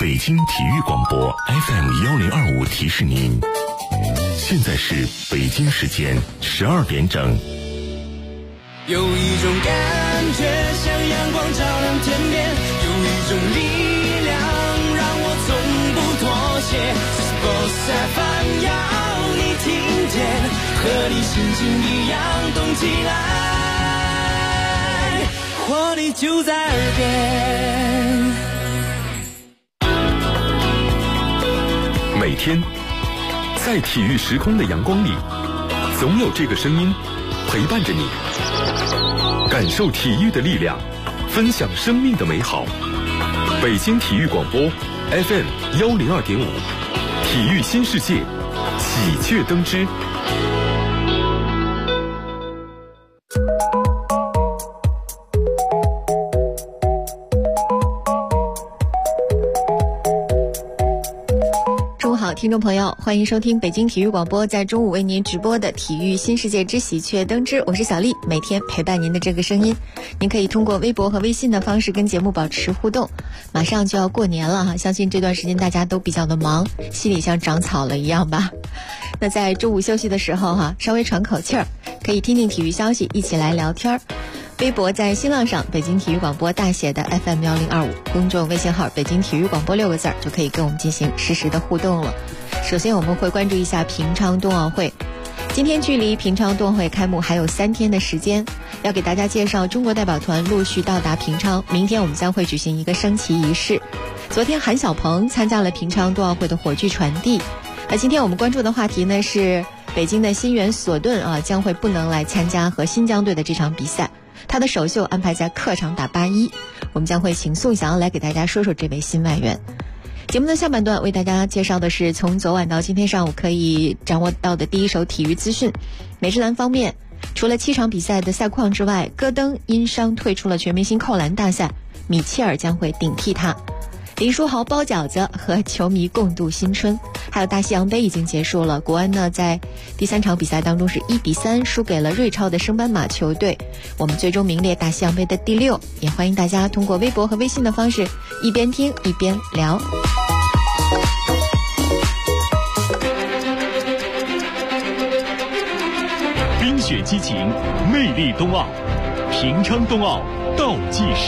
北京体育广播 FM1025提示您，现在是北京时间12点整。 有一种感觉像阳光照亮天边，有一种力量让我从不妥协。Boss FM 要你听见，和你心情一样动起来，活力就在耳边。 每天在体育时空的阳光里，总有这个声音陪伴着你，感受体育的力量，分享生命的美好。北京体育广播 FM102.5，体育新世界，喜鹊登枝。 听众朋友，欢迎收听北京体育广播在中午为您直播的体育新世界之喜鹊登枝，我是小丽，每天陪伴您的这个声音。您可以通过微博和微信的方式跟节目保持互动。马上就要过年了哈，相信这段时间大家都比较的忙，心里像长草了一样吧。那在中午休息的时候哈，稍微喘口气儿，可以听听体育消息，一起来聊天。微博在新浪上北京体育广播大写的 FM1025， 公众微信号北京体育广播6个字就可以跟我们进行实时的互动了。首先我们会关注一下平昌冬奥会，今天距离平昌冬奥会开幕还有3天的时间，要给大家介绍中国代表团陆续到达平昌，明天我们将会举行一个升旗仪式。昨天韩晓鹏参加了平昌冬奥会的火炬传递。那今天我们关注的话题呢是北京的新援索顿将会不能来参加和新疆队的这场比赛，他的首秀安排在客场打81，我们将会请宋翔来给大家说说这位新外援。节目的下半段为大家介绍的是从昨晚到今天上午可以掌握到的第一手体育资讯。美职篮方面，除了7场比赛的赛况之外，戈登因伤退出了全明星扣篮大赛，米切尔将会顶替他。林书豪包饺子和球迷共度新春。还有大西洋杯已经结束了，国安呢在第3场比赛当中是1-3输给了瑞超的升班马球队，我们最终名列大西洋杯的第6。也欢迎大家通过微博和微信的方式一边听一边聊。 冰雪激情，魅力冬奥，平昌冬奥倒计时。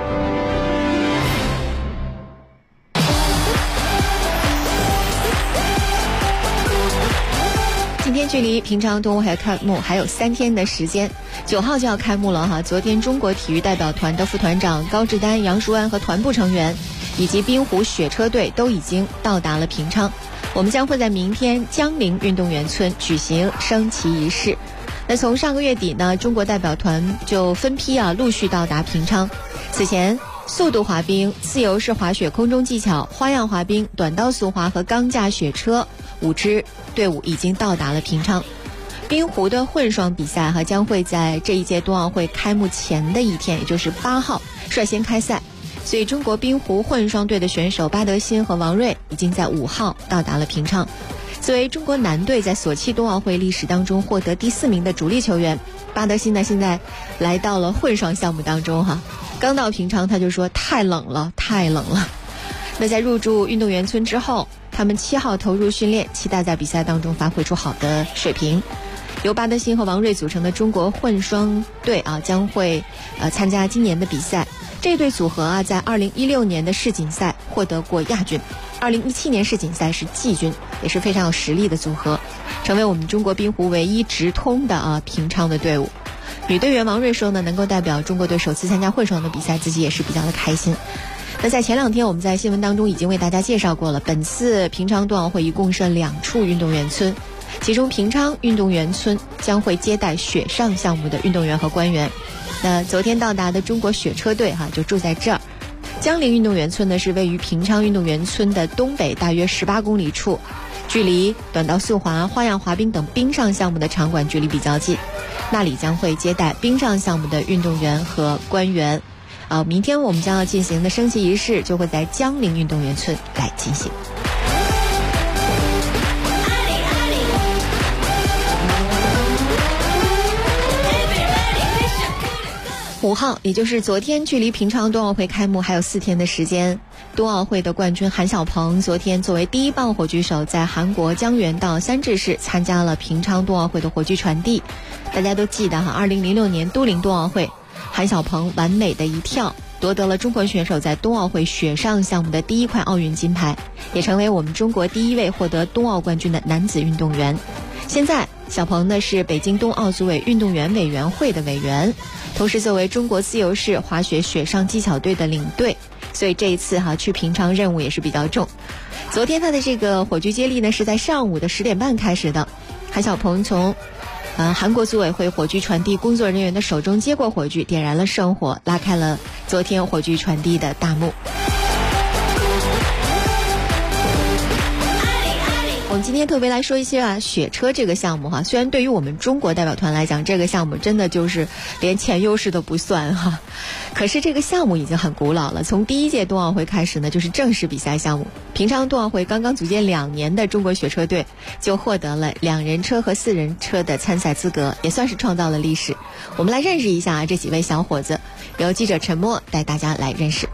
今天距离平昌冬奥会开幕还有3天的时间，9号就要开幕了哈。昨天中国体育代表团的副团长高志丹、杨淑安和团部成员以及滨湖雪车队都已经到达了平昌，我们将会在明天江陵运动员村举行升旗仪式。那从上个月底呢，中国代表团就分批陆续到达平昌。此前速度滑冰、自由式滑雪、空中技巧、花样滑冰、短道速滑和钢架雪车5支队伍已经到达了平昌。滨湖的混双比赛将会在这一届冬奥会开幕前的一天，也就是8号率先开赛，所以中国滨湖混双队的选手巴德辛和王睿已经在5号到达了平昌。作为中国男队在索契冬奥会历史当中获得第4名的主力球员，巴德辛呢现在来到了混双项目当中刚到平昌他就说太冷了。那在入住运动员村之后，他们7号投入训练，期待在比赛当中发挥出好的水平。由巴德辛和王睿组成的中国混双队将会参加今年的比赛。这对组合在2016年的世锦赛获得过亚军，2017年世锦赛是季军，也是非常有实力的组合，成为我们中国滨湖唯一直通的平昌的队伍。女队员王睿说呢，能够代表中国队首次参加混双的比赛，自己也是比较的开心。那在前2天我们在新闻当中已经为大家介绍过了，本次平昌冬奥会一共设2处运动员村，其中平昌运动员村将会接待雪上项目的运动员和官员。那昨天到达的中国雪车队就住在这儿。江陵运动员村呢是位于平昌运动员村的东北大约18公里处，距离短道速滑、花样滑冰等冰上项目的场馆距离比较近，那里将会接待冰上项目的运动员和官员。明天我们将要进行的升旗仪式就会在江陵运动员村来进行。5号，也就是昨天，距离平昌冬奥会开幕还有4天的时间。 冬奥会的冠军韩晓鹏昨天作为第一棒火炬手，在韩国江原道三治市参加了平昌冬奥会的火炬传递。大家都记得2006年都灵冬奥会，韩晓鹏完美的一跳，夺得了中国选手在冬奥会雪上项目的第一块奥运金牌，也成为我们中国第一位获得冬奥冠军的男子运动员。现在小鹏呢是北京冬奥组委运动员委员会的委员，同时作为中国自由式滑雪雪上技巧队的领队，所以这一次去平昌任务也是比较重。昨天他的这个火炬接力呢是在上午的10点半开始的，韩晓鹏从韩国组委会火炬传递工作人员的手中接过火炬，点燃了圣火，拉开了昨天火炬传递的大幕。我们今天特别来说一些雪车这个项目虽然对于我们中国代表团来讲，这个项目真的就是连前优势都不算可是这个项目已经很古老了，从第一届冬奥会开始呢，就是正式比赛项目。平昌冬奥会刚刚组建2年的中国雪车队就获得了2人车和4人车的参赛资格，也算是创造了历史。我们来认识一下这几位小伙子，由记者陈默带大家来认识。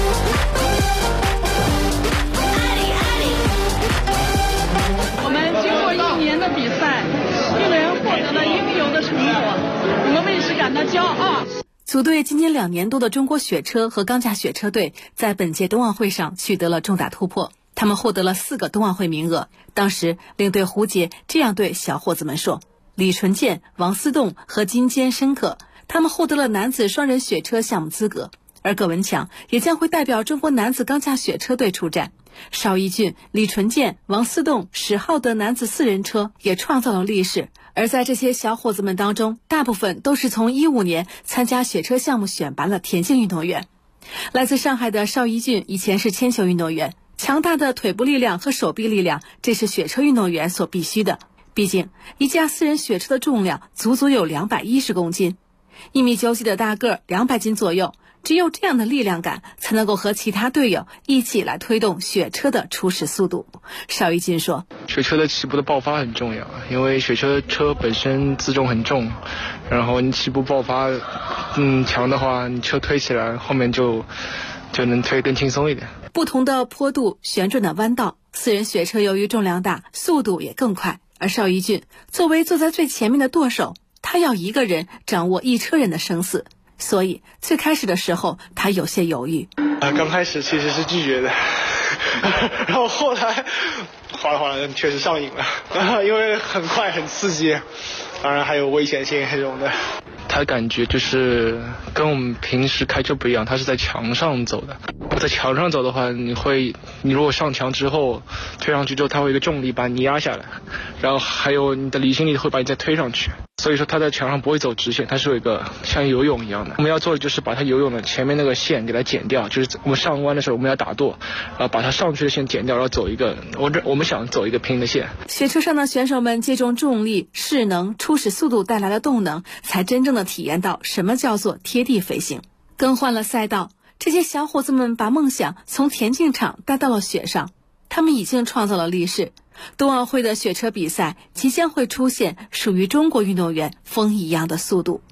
比赛，运动员获得了应有的成果，我们为此感到骄傲。 组队今年2年多的中国雪车和钢架雪车队在本届冬奥会上取得了重大突破，他们获得了4个冬奥会名额。当时领队胡杰这样对小伙子们说：李纯健、王思栋和金坚申克，他们获得了男子双人雪车项目资格，而葛文强也将会代表中国男子钢架雪车队出战。邵一俊、李纯健、王思栋、史浩的男子4人车也创造了历史。而在这些小伙子们当中，大部分都是从15年参加雪车项目选拔了田径运动员。来自上海的邵一俊以前是铅球运动员，强大的腿部力量和手臂力量，这是雪车运动员所必须的。毕竟一架4人雪车的重量足足有210公斤，1米9几的大个，200斤左右，只有这样的力量感，才能够和其他队友一起来推动雪车的初始速度。邵一金说： 雪车的起步的爆发很重要，因为雪车本身自重很重，然后你起步爆发强的话，你车推起来后面就能推更轻松一点。 不同的坡度、旋转的弯道，4人雪车由于重量大，速度也更快。而邵一俊作为坐在最前面的舵手，他要一个人掌握一车人的生死，所以最开始的时候他有些犹豫。 刚开始其实是拒绝的然后后来滑了确实上瘾了因为很快很刺激，当然还有危险性这种的。他感觉就是跟我们平时开车不一样，他是在墙上走的。在墙上走的话，你如果上墙之后推上去之后，它会有一个重力把你压下来，然后还有你的离心力会把你再推上去。所以说他在墙上不会走直线，它是有一个像游泳一样的。我们要做的就是把它游泳的前面那个线给它剪掉，就是我们上弯的时候我们要打舵，把它上去的线剪掉，然后走一个我们想走一个平的线。 雪车上的选手们借重重力、势能、初始速度带来的动能，才真正的体验到什么叫做贴地飞行。更换了赛道，这些小伙子们把梦想从田径场带到了雪上，他们已经创造了历史。冬奥会的雪车比赛即将会出现属于中国运动员风一样的速度。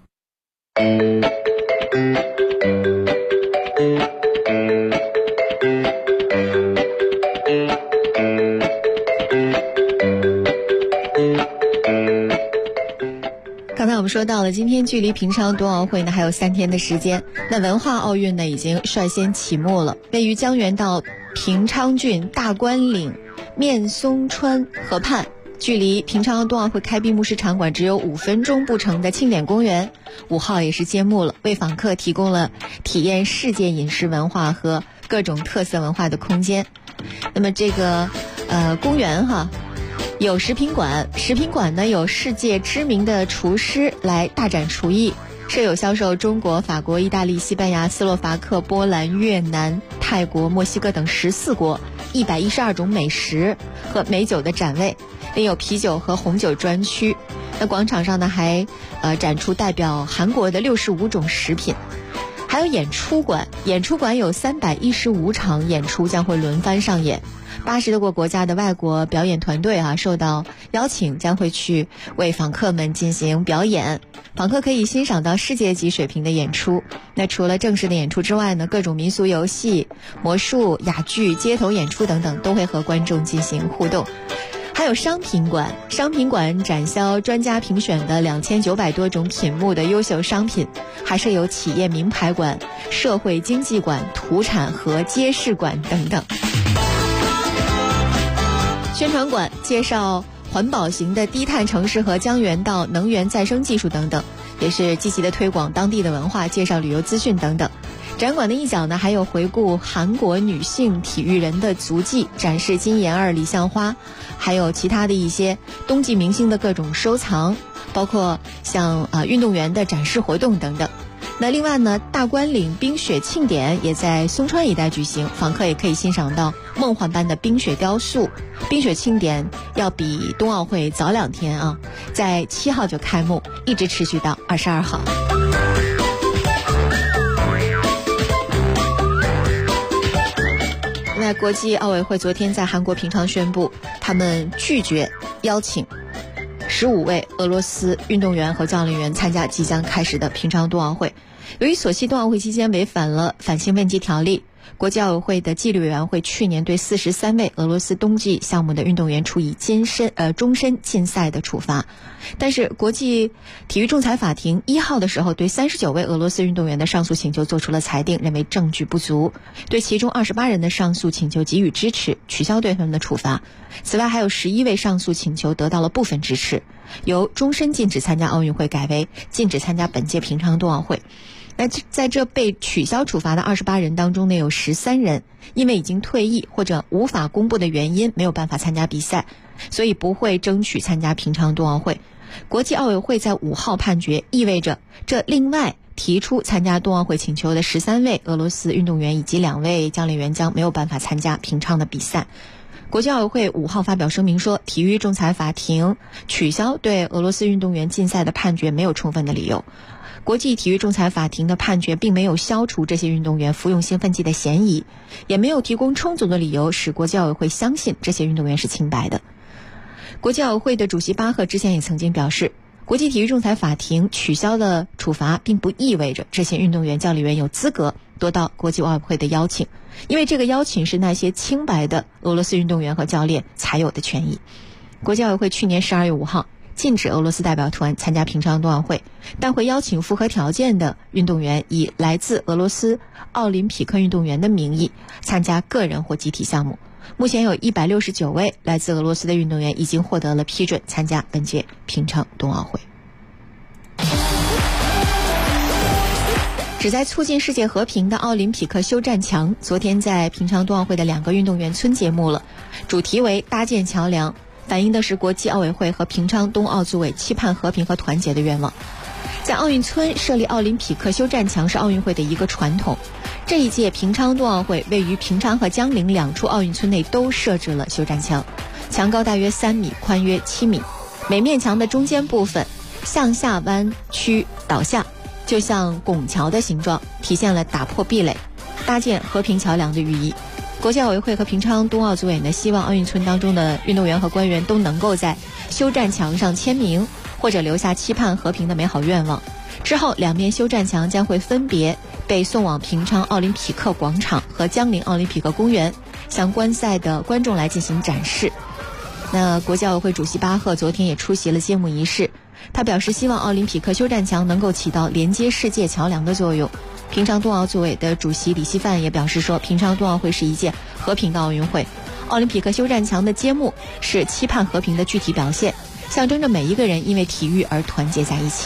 刚才我们说到了，今天距离平昌冬奥会呢还有3天的时间，那文化奥运呢已经率先启幕了。位于江原道平昌郡大关岭面松川河畔，距离平昌冬奥会开闭幕式场馆只有5分钟步程的庆典公园5号也是揭幕了，为访客提供了体验世界饮食文化和各种特色文化的空间。那么这个公园有食品馆，食品馆呢有世界知名的厨师来大展厨艺，设有销售中国、法国、意大利、西班牙、斯洛伐克、波兰、越南、泰国、墨西哥等14国112种美食和美酒的展位，另有啤酒和红酒专区。那广场上呢还展出代表韩国的65种食品。还有演出馆，演出馆有315场演出将会轮番上演， 80多个国家的外国表演团队受到邀请，将会去为访客们进行表演。访客可以欣赏到世界级水平的演出。那除了正式的演出之外呢，各种民俗游戏、魔术、哑剧、街头演出等等都会和观众进行互动。还有商品馆，商品馆展销专家评选的2900多种品目的优秀商品，还设有企业名牌馆、社会经济馆、土产和街市馆等等。宣传馆介绍环保型的低碳城市和江原道能源再生技术等等，也是积极的推广当地的文化，介绍旅游资讯等等。展馆的一角呢，还有回顾韩国女性体育人的足迹，展示金妍儿、李相花，还有其他的一些冬季明星的各种收藏，包括像运动员的展示活动等等。那另外呢，大关岭冰雪庆典也在松川一带举行，访客也可以欣赏到梦幻般的冰雪雕塑。冰雪庆典要比冬奥会早2天在7号就开幕，一直持续到22号。那国际奥委会昨天在韩国平昌宣布，他们拒绝邀请15位俄罗斯运动员和教练员参加即将开始的平昌冬奥会。由于索契冬奥会期间违反了反兴奋剂条例，国际奥委会的纪律委员会去年对43位俄罗斯冬季项目的运动员处以终身禁赛的处罚。但是国际体育仲裁法庭1号的时候对39位俄罗斯运动员的上诉请求做出了裁定，认为证据不足，对其中28人的上诉请求给予支持，取消对他们的处罚。此外还有11位上诉请求得到了部分支持，由终身禁止参加奥运会改为禁止参加本届平昌冬奥会。那在这被取消处罚的28人当中呢，有13人因为已经退役或者无法公布的原因没有办法参加比赛，所以不会争取参加平昌冬奥会。国际奥委会在5号判决，意味着这另外提出参加冬奥会请求的13位俄罗斯运动员以及2位教练员将没有办法参加平昌的比赛。国际奥委会5号发表声明说，体育仲裁法庭取消对俄罗斯运动员禁赛的判决没有充分的理由。国际体育仲裁法庭的判决并没有消除这些运动员服用兴奋剂的嫌疑，也没有提供充足的理由使国际奥委会相信这些运动员是清白的。国际奥委会的主席巴赫之前也曾经表示，国际体育仲裁法庭取消了处罚并不意味着这些运动员教练员有资格得到国际奥委会的邀请，因为这个邀请是那些清白的俄罗斯运动员和教练才有的权益。国际奥委会去年12月5号禁止俄罗斯代表团参加平昌冬奥会，但会邀请符合条件的运动员以来自俄罗斯奥林匹克运动员的名义参加个人或集体项目。目前有169位来自俄罗斯的运动员已经获得了批准参加本届平昌冬奥会。旨在促进世界和平的奥林匹克休战墙昨天在平昌冬奥会的2个运动员村揭幕了，主题为搭建桥梁，反映的是国际奥委会和平昌冬奥组委期盼和平和团结的愿望。在奥运村设立奥林匹克休战墙是奥运会的一个传统，这一届平昌冬奥会位于平昌和江陵2处奥运村内都设置了休战墙，墙高大约3米，宽约7米，每面墙的中间部分向下弯曲倒下，就像拱桥的形状，体现了打破壁垒、搭建和平桥梁的寓意。国际奥委会和平昌冬奥组委呢，希望奥运村当中的运动员和官员都能够在休战墙上签名，或者留下期盼和平的美好愿望。之后2面休战墙将会分别被送往平昌奥林匹克广场和江陵奥林匹克公园，向观赛的观众来进行展示。那国际奥委会主席巴赫昨天也出席了揭幕仪式，他表示希望奥林匹克休战墙能够起到连接世界桥梁的作用。平昌冬奥组委的主席李希范也表示说，平昌冬奥会是一届和平的奥运会，奥林匹克休战墙的揭幕是期盼和平的具体表现，象征着每一个人因为体育而团结在一起。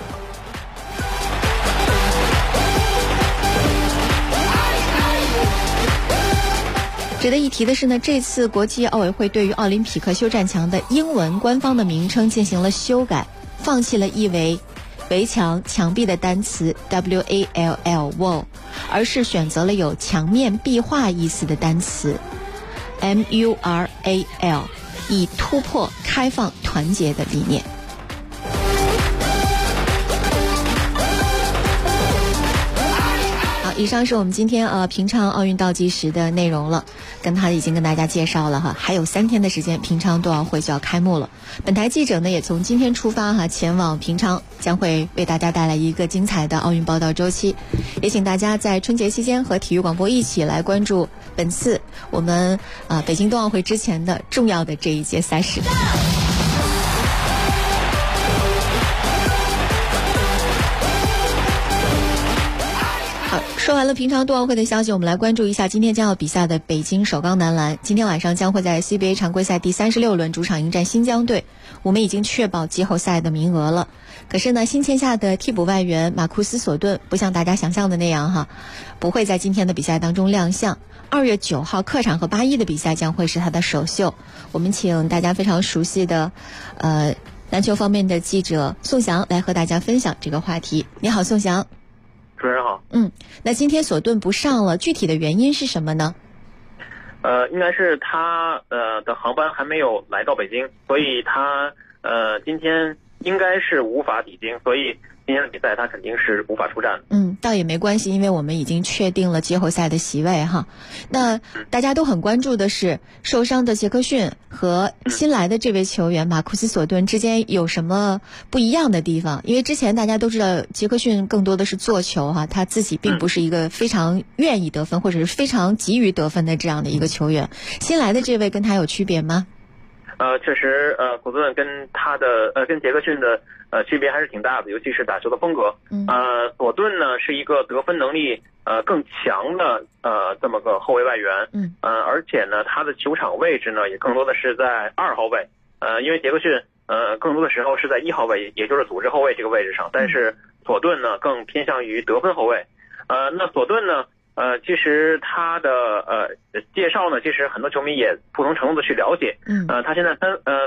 值得一提的是呢，这次国际奥委会对于奥林匹克休战墙的英文官方的名称进行了修改，放弃了意为围墙、墙壁的单词 wall， 而是选择了有墙面壁画意思的单词 mural， 以突破开放团结的理念。 以上是我们今天平昌奥运倒计时的内容了，已经跟大家介绍了哈，还有3天的时间，平昌冬奥会就要开幕了。本台记者呢也从今天出发哈，前往平昌，将会为大家带来一个精彩的奥运报道周期。也请大家在春节期间和体育广播一起来关注本次我们北京冬奥会之前的重要的这一届赛事。说完了平昌冬奥会的消息，我们来关注一下今天将要比赛的北京首钢男篮。今天晚上将会在 CBA 常规赛第36轮主场迎战新疆队，我们已经确保季后赛的名额了。可是呢，新签下的替补外援马库斯·索顿不像大家想象的那样哈，不会在今天的比赛当中亮相。2月9号客场和巴伊的比赛将会是他的首秀。我们请大家非常熟悉的篮球方面的记者宋翔来和大家分享这个话题。你好，宋翔。 主持人好。 那今天索顿不上了，具体的原因是什么呢？ 应该是他的航班还没有来到北京，所以他今天应该是无法抵京，所以今天的比赛他肯定是无法出战的。 倒也没关系，因为我们已经确定了季后赛的席位哈。那大家都很关注的是受伤的杰克逊和新来的这位球员马库斯·索顿之间有什么不一样的地方？因为之前大家都知道杰克逊更多的是做球哈，他自己并不是一个非常愿意得分或者是非常急于得分的这样的一个球员。新来的这位跟他有区别吗？ 确实，索顿跟他的跟杰克逊的区别还是挺大的，尤其是打球的风格。索顿呢是一个得分能力更强的这么个后卫外援。而且呢他的球场位置呢也更多的是在2号位。因为杰克逊更多的时候是在1号位，也就是组织后卫这个位置上，但是索顿呢更偏向于得分后卫。那索顿呢其实他的介绍呢，其实很多球迷也不同程度的去了解。他现在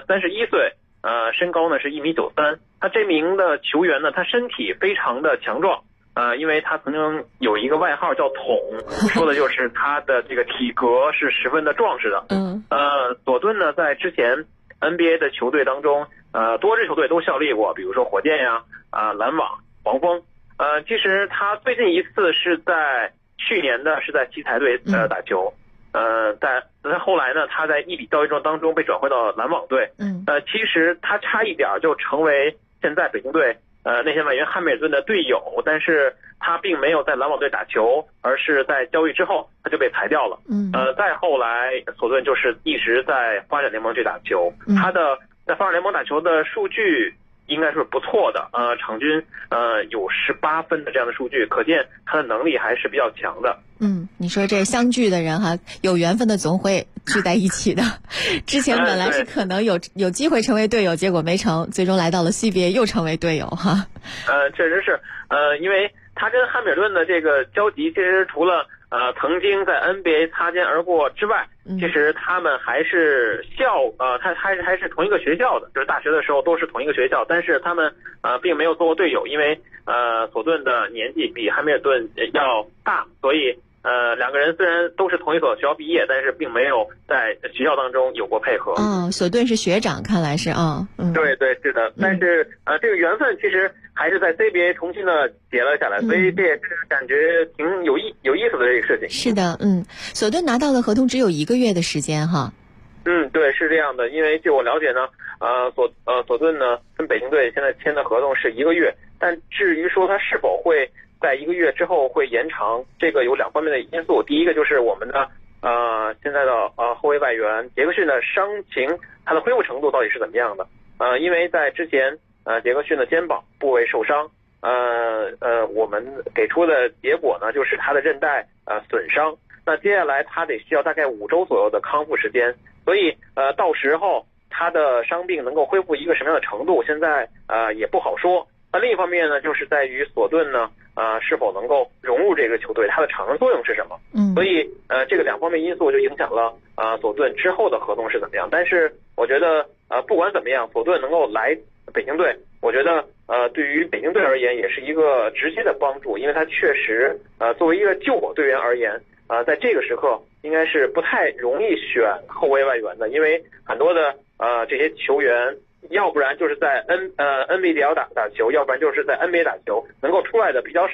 31岁，身高呢是1.93米。他这名的球员呢，他身体非常的强壮。因为他曾经有一个外号叫桶，说的就是他的这个体格是十分的壮实的。索顿呢在之前 NBA 的球队当中，多支球队都效力过，比如说火箭呀、篮网、黄蜂。其实他最近一次是在去年的是在奇才队打球。但后来呢他在一笔交易当中被转会到篮网队。其实他差一点就成为现在北京队内线外援汉密尔顿的队友，但是他并没有在篮网队打球，而是在交易之后他就被裁掉了。再后来索顿就是一直在发展联盟去打球。他的在发展联盟打球的数据应该是不错的，场均有18分的这样的数据，可见他的能力还是比较强的。 你说这相聚的人哈，有缘分的总会聚在一起的。之前本来是可能有机会成为队友，结果没成，最终来到了 CBA 又成为队友哈。 确实是，因为他跟汉密尔顿的这个交集，其实除了曾经在 NBA 擦肩而过之外，其实他们还是他还是同一个学校的，就是大学的时候都是同一个学校，但是他们并没有做过队友，因为索顿的年纪比汉密尔顿要大，所以两个人虽然都是同一所学校毕业，但是并没有在学校当中有过配合。 索顿是学长，看来是对对是的。但是这个缘分其实还是在 CBA 重新的结了下来，所以这也是感觉挺有意思的这个事情。 是的，索顿拿到的合同只有1个月的时间哈。 对，是这样的。因为据我了解呢，索顿呢跟北京队现在签的合同是1个月，但至于说他是否会在1个月之后会延长，这个有2方面的因素。第一个就是我们的现在的后卫外援杰克逊的伤情，他的恢复程度到底是怎么样的？因为在之前杰克逊的肩膀部位受伤，我们给出的结果呢就是他的韧带损伤。那接下来他得需要大概5周左右的康复时间，所以到时候他的伤病能够恢复一个什么样的程度，现在也不好说。那另一方面呢，就是在于索顿呢是否能够融入这个球队，他的场上作用是什么？所以这个2方面因素就影响了索顿之后的合同是怎么样。但是我觉得不管怎么样，索顿能够来北京队，我觉得对于北京队而言也是一个直接的帮助，因为他确实作为一个救火队员而言，在这个时刻应该是不太容易选后卫外援的，因为很多的这些球员要不然就是在NBL 打球，要不然就是在 NBA 打球，能够出来的比较少。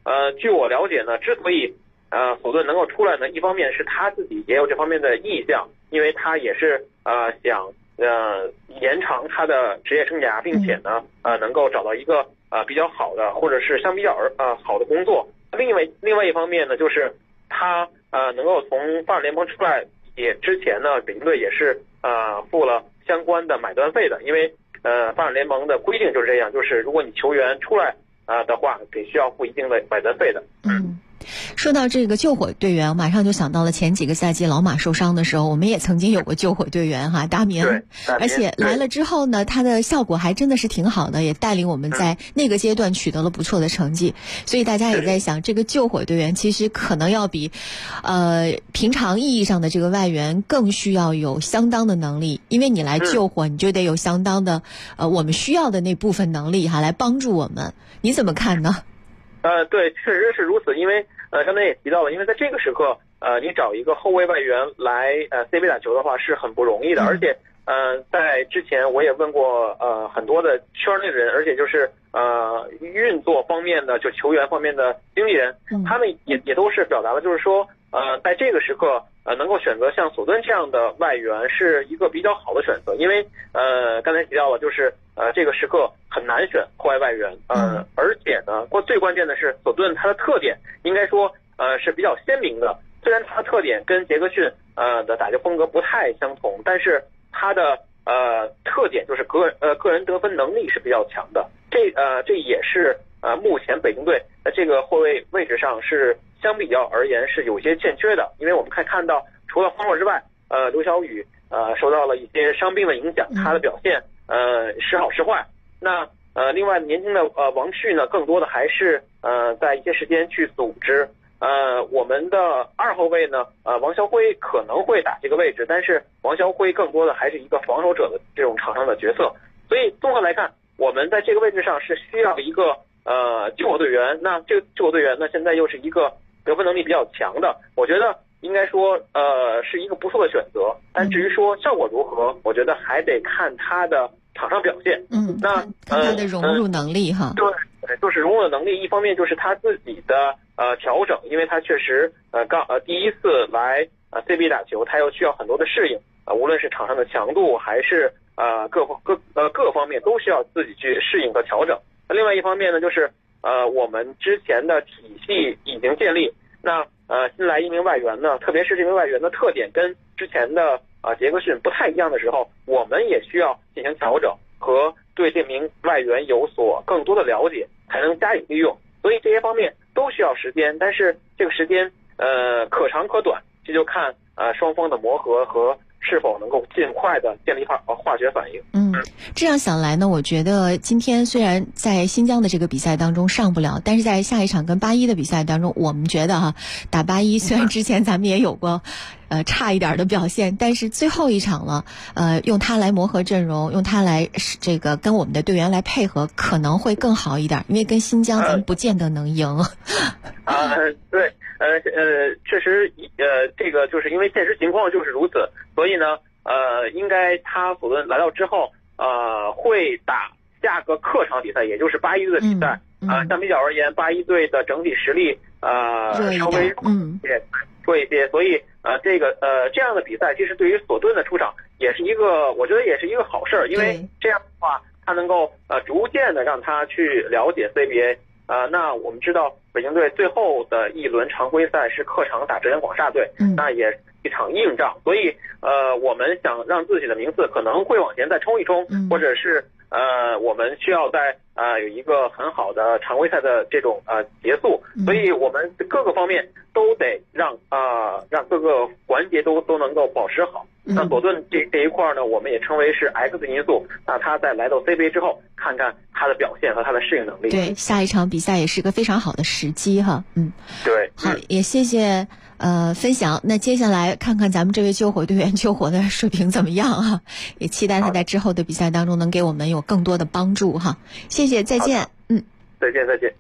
据我了解呢，之所以索顿能够出来呢，一方面是他自己也有这方面的意向，因为他也是想延长他的职业生涯，并且呢能够找到一个比较好的或者是相比较好的工作。另外一方面呢，就是他能够从发展联盟出来，也之前呢北京队也是付了相关的买断费的，因为发展联盟的规定就是这样，就是如果你球员出来的话，得需要付一定的买断费的。 说到这个救火队员，我马上就想到了前几个赛季老马受伤的时候，我们也曾经有过救火队员哈，达明，而且来了之后呢，他的效果还真的是挺好的，也带领我们在那个阶段取得了不错的成绩。所以大家也在想，这个救火队员其实可能要比平常意义上的这个外援更需要有相当的能力，因为你来救火，你就得有相当的我们需要的那部分能力哈，来帮助我们。你怎么看呢？ 对，确实是如此。因为刚才也提到了，因为在这个时刻，你找一个后卫外援来CBA 打球的话是很不容易的。而且在之前我也问过很多的圈内人，而且就是运作方面的，就球员方面的经纪人，他们也都是表达了，就是说在这个时刻能够选择像索顿这样的外援是一个比较好的选择。因为刚才提到了，就是这个时刻很难选后卫外援，而且呢最关键的是索顿它的特点应该说是比较鲜明的。虽然它的特点跟杰克逊的打球风格不太相同，但是它的特点就是个人得分能力是比较强的。这也是目前北京队在这个后卫位置上是相比较而言是有些欠缺的。因为我们看到除了方若之外，刘晓宇受到了一些伤病的影响，他的表现时好时坏。那另外年轻的王旭呢，更多的还是在一些时间去组织。我们的二后卫呢，王晓辉可能会打这个位置，但是王晓辉更多的还是一个防守者的这种场上的角色。所以综合来看，我们在这个位置上是需要一个救火队员。那这个救火队员呢，现在又是一个得分能力比较强的，我觉得应该说是一个不错的选择。但至于说效果如何，我觉得还得看他的场上表现。那看他的融入能力哈。 对，就是融入的能力。一方面就是他自己的调整，因为他确实第一次来CBA 打球，他又需要很多的适应无论是场上的强度还是各方面都需要自己去适应和调整。另外一方面呢，就是我们之前的体系已经建立，那新来一名外援呢，特别是这名外援的特点跟之前的杰克逊不太一样的时候，我们也需要进行调整和对这名外援有所更多的了解，才能加以利用。所以这些方面都需要时间，但是这个时间可长可短，这就看双方的磨合和是否能够尽快的建立化学反应。 这样想来呢，我觉得今天虽然在新疆的这个比赛当中上不了，但是在下一场跟81的比赛当中，我们觉得打81虽然之前咱们也有过差一点的表现，但是最后一场了，用它来磨合阵容，用它来这个跟我们的队员来配合，可能会更好一点，因为跟新疆咱们不见得能赢。 对，确实这个就是因为现实情况就是如此，所以呢应该他索顿来到之后会打下个客场比赛，也就是81队的比赛。相比较而言，81队的整体实力稍微弱一些，所以这样的比赛其实对于索顿的出场也是一个，我觉得也是一个好事儿，因为这样的话他能够逐渐的让他去了解 CBA。那我们知道北京队最后的一轮常规赛是客场打浙江广厦队，那也是一场硬仗，所以我们想让自己的名次可能会往前再冲一冲，或者是我们需要在有一个很好的常规赛的这种结束，所以我们各个方面都得让各个环节都能够保持好。那索顿这一块呢，我们也称为是 X 因素。那他在来到 CBA 之后，看看他的表现和他的适应能力。 对，下一场比赛也是个非常好的时机哈。 对。 好，也谢谢分享。那接下来看看咱们这位救火队员救火的水平怎么样啊？也期待他在之后的比赛当中能给我们有更多的帮助哈。谢谢，再见。 再见。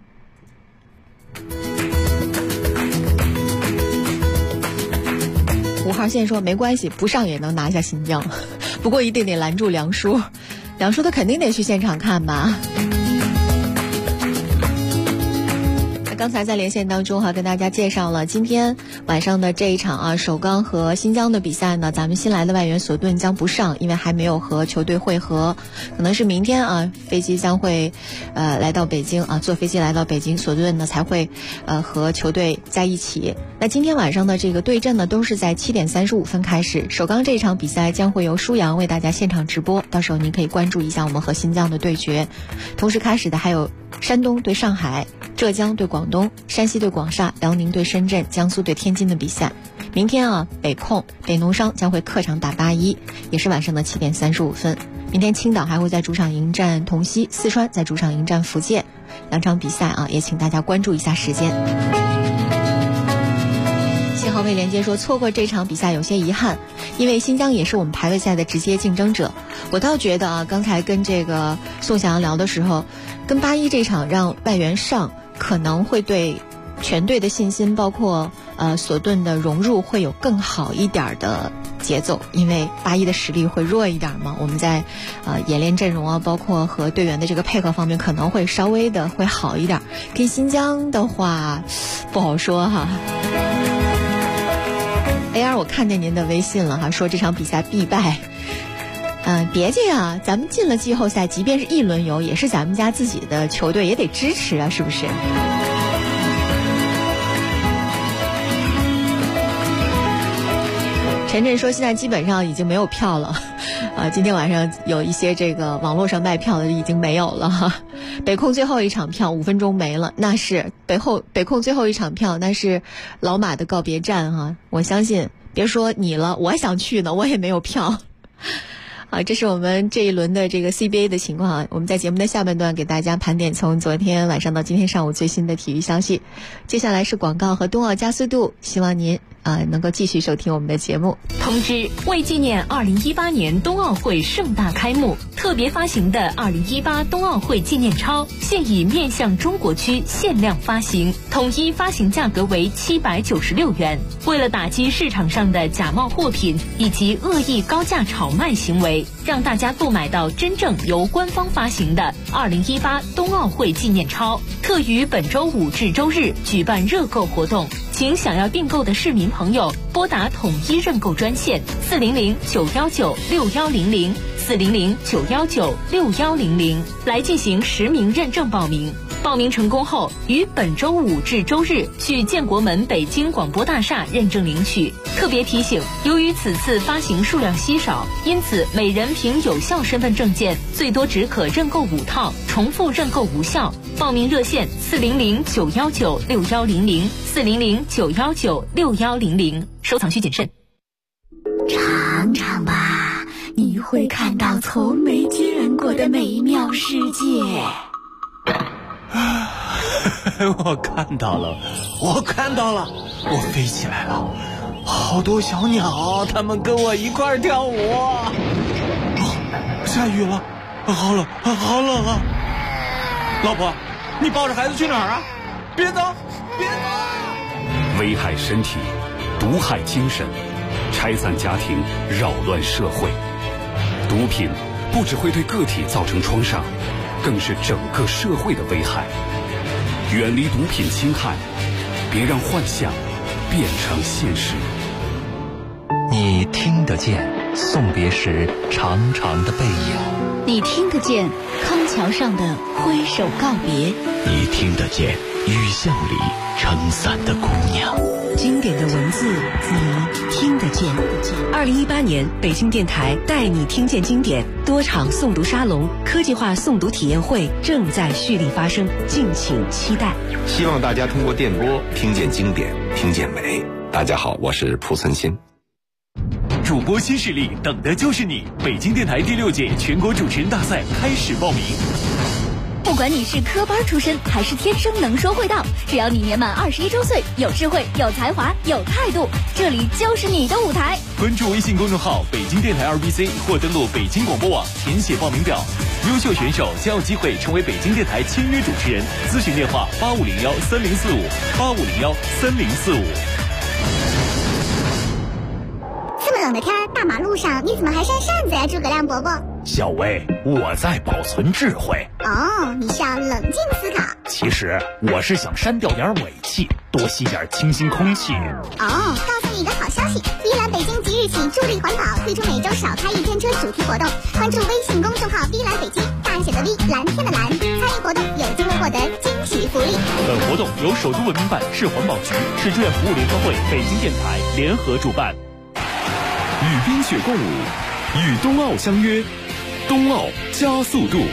5号线说没关系，不上也能拿下新疆，不过一定得拦住梁叔，梁叔他肯定得去现场看吧。 刚才在连线当中跟大家介绍了今天晚上的这一场首钢和新疆的比赛呢，咱们新来的外援索顿将不上，因为还没有和球队会合，可能是明天飞机将会来到北京坐飞机来到北京，索顿呢才会和球队在一起。那今天晚上的这个对阵呢，都是在7点35分开始。首钢这场比赛将会由舒阳为大家现场直播，到时候您可以关注一下我们和新疆的对决。同时开始的还有山东对上海、浙江对广东、山西对广厦、辽宁对深圳、江苏对天津的比赛。明天北控、北农商将会客场打81，也是晚上的7点35分。明天青岛还会在主场迎战同曦，四川在主场迎战福建。两场比赛也请大家关注一下时间。信号未连接说错过这场比赛有些遗憾，因为新疆也是我们排位赛的直接竞争者。我倒觉得刚才跟这个宋翔聊的时候，跟81这场让外援上可能会对全队的信心，包括索顿的融入会有更好一点的节奏，因为81的实力会弱一点嘛，我们在演练阵容包括和队员的这个配合方面可能会稍微的会好一点。跟新疆的话不好说哈。AR 我看见您的微信了说这场比赛必败。别介咱们进了季后赛，即便是一轮游，也是咱们家自己的球队，也得支持是不是？晨晨说现在基本上已经没有票了今天晚上有一些这个网络上卖票的已经没有了北控最后一场票5分钟没了，那是北控最后一场票，那是老马的告别战我相信别说你了，我想去呢，我也没有票这是我们这一轮的这个 CBA 的情况我们在节目的下半段给大家盘点从昨天晚上到今天上午最新的体育消息。接下来是广告和冬奥加速度，希望您能够继续收听我们的节目。 通知：为纪念2018年冬奥会盛大开幕，特别发行的2018冬奥会纪念钞现已面向中国区限量发行，统一发行价格为796元。为了打击市场上的假冒货品以及恶意高价炒卖行为，让大家购买到真正由官方发行的2018冬奥会纪念钞，特于本周5至周日举办热购活动。请想要订购的市民朋友拨打统一认购专线400-919-6100 400-919-6100来进行实名认证报名。报名成功后，于本周5至周日去建国门北京广播大厦认证领取。特别提醒，由于此次发行数量稀少，因此每人凭有效身份证件最多只可认购5套，重复认购无效。报名热线400-919-6100 400-919-6100，收藏需谨慎。 尝尝吧，你会看到从没见过的美妙世界。 我看到了，我飞起来了，好多小鸟，它们跟我一块儿跳舞。下雨了，好冷啊！老婆，你抱着孩子去哪儿啊？别走！ 危害身体，毒害精神，拆散家庭，扰乱社会。毒品不只会对个体造成创伤，更是整个社会的危害。远离毒品侵害，别让幻想变成现实。 你听得见送别时长长的背影， 你听得见康桥上的挥手告别， 你听得见雨巷里撑伞的姑娘。 经典的文字，你听得见。2018年北京电台带你听见经典多场诵读沙龙、科技化诵读体验会正在蓄力发生，敬请期待。 希望大家通过电波听见经典，听见美。大家好，我是蒲森新。 主播新势力，等的就是你！北京电台第6届全国主持人大赛开始报名。 不管你是科班出身还是天生能说会道，只要你年满21周岁，有智慧、有才华、有态度，这里就是你的舞台。 关注微信公众号北京电台2BC 或登录北京广播网填写报名表，优秀选手将有机会成为北京电台签约主持人。咨询电话85013045 85013045。 这么冷的天，大马路上你怎么还扇扇子呀，诸葛亮伯伯？ 小薇，我在保存智慧。 哦，你是要冷静思考。 其实我是想删掉点尾气，多吸点清新空气。 哦，告诉你一个好消息，碧蓝北京即日起助力环保，推出每周少开一天车主题活动。关注微信公众号碧蓝北京，大写的 V， 蓝天的蓝，参与活动有机会获得惊喜福利。 本活动由首都文明办、市环保局、市志愿服务联合会、北京电台联合主办。 与冰雪共舞，与冬奥相约，冬奥加速度。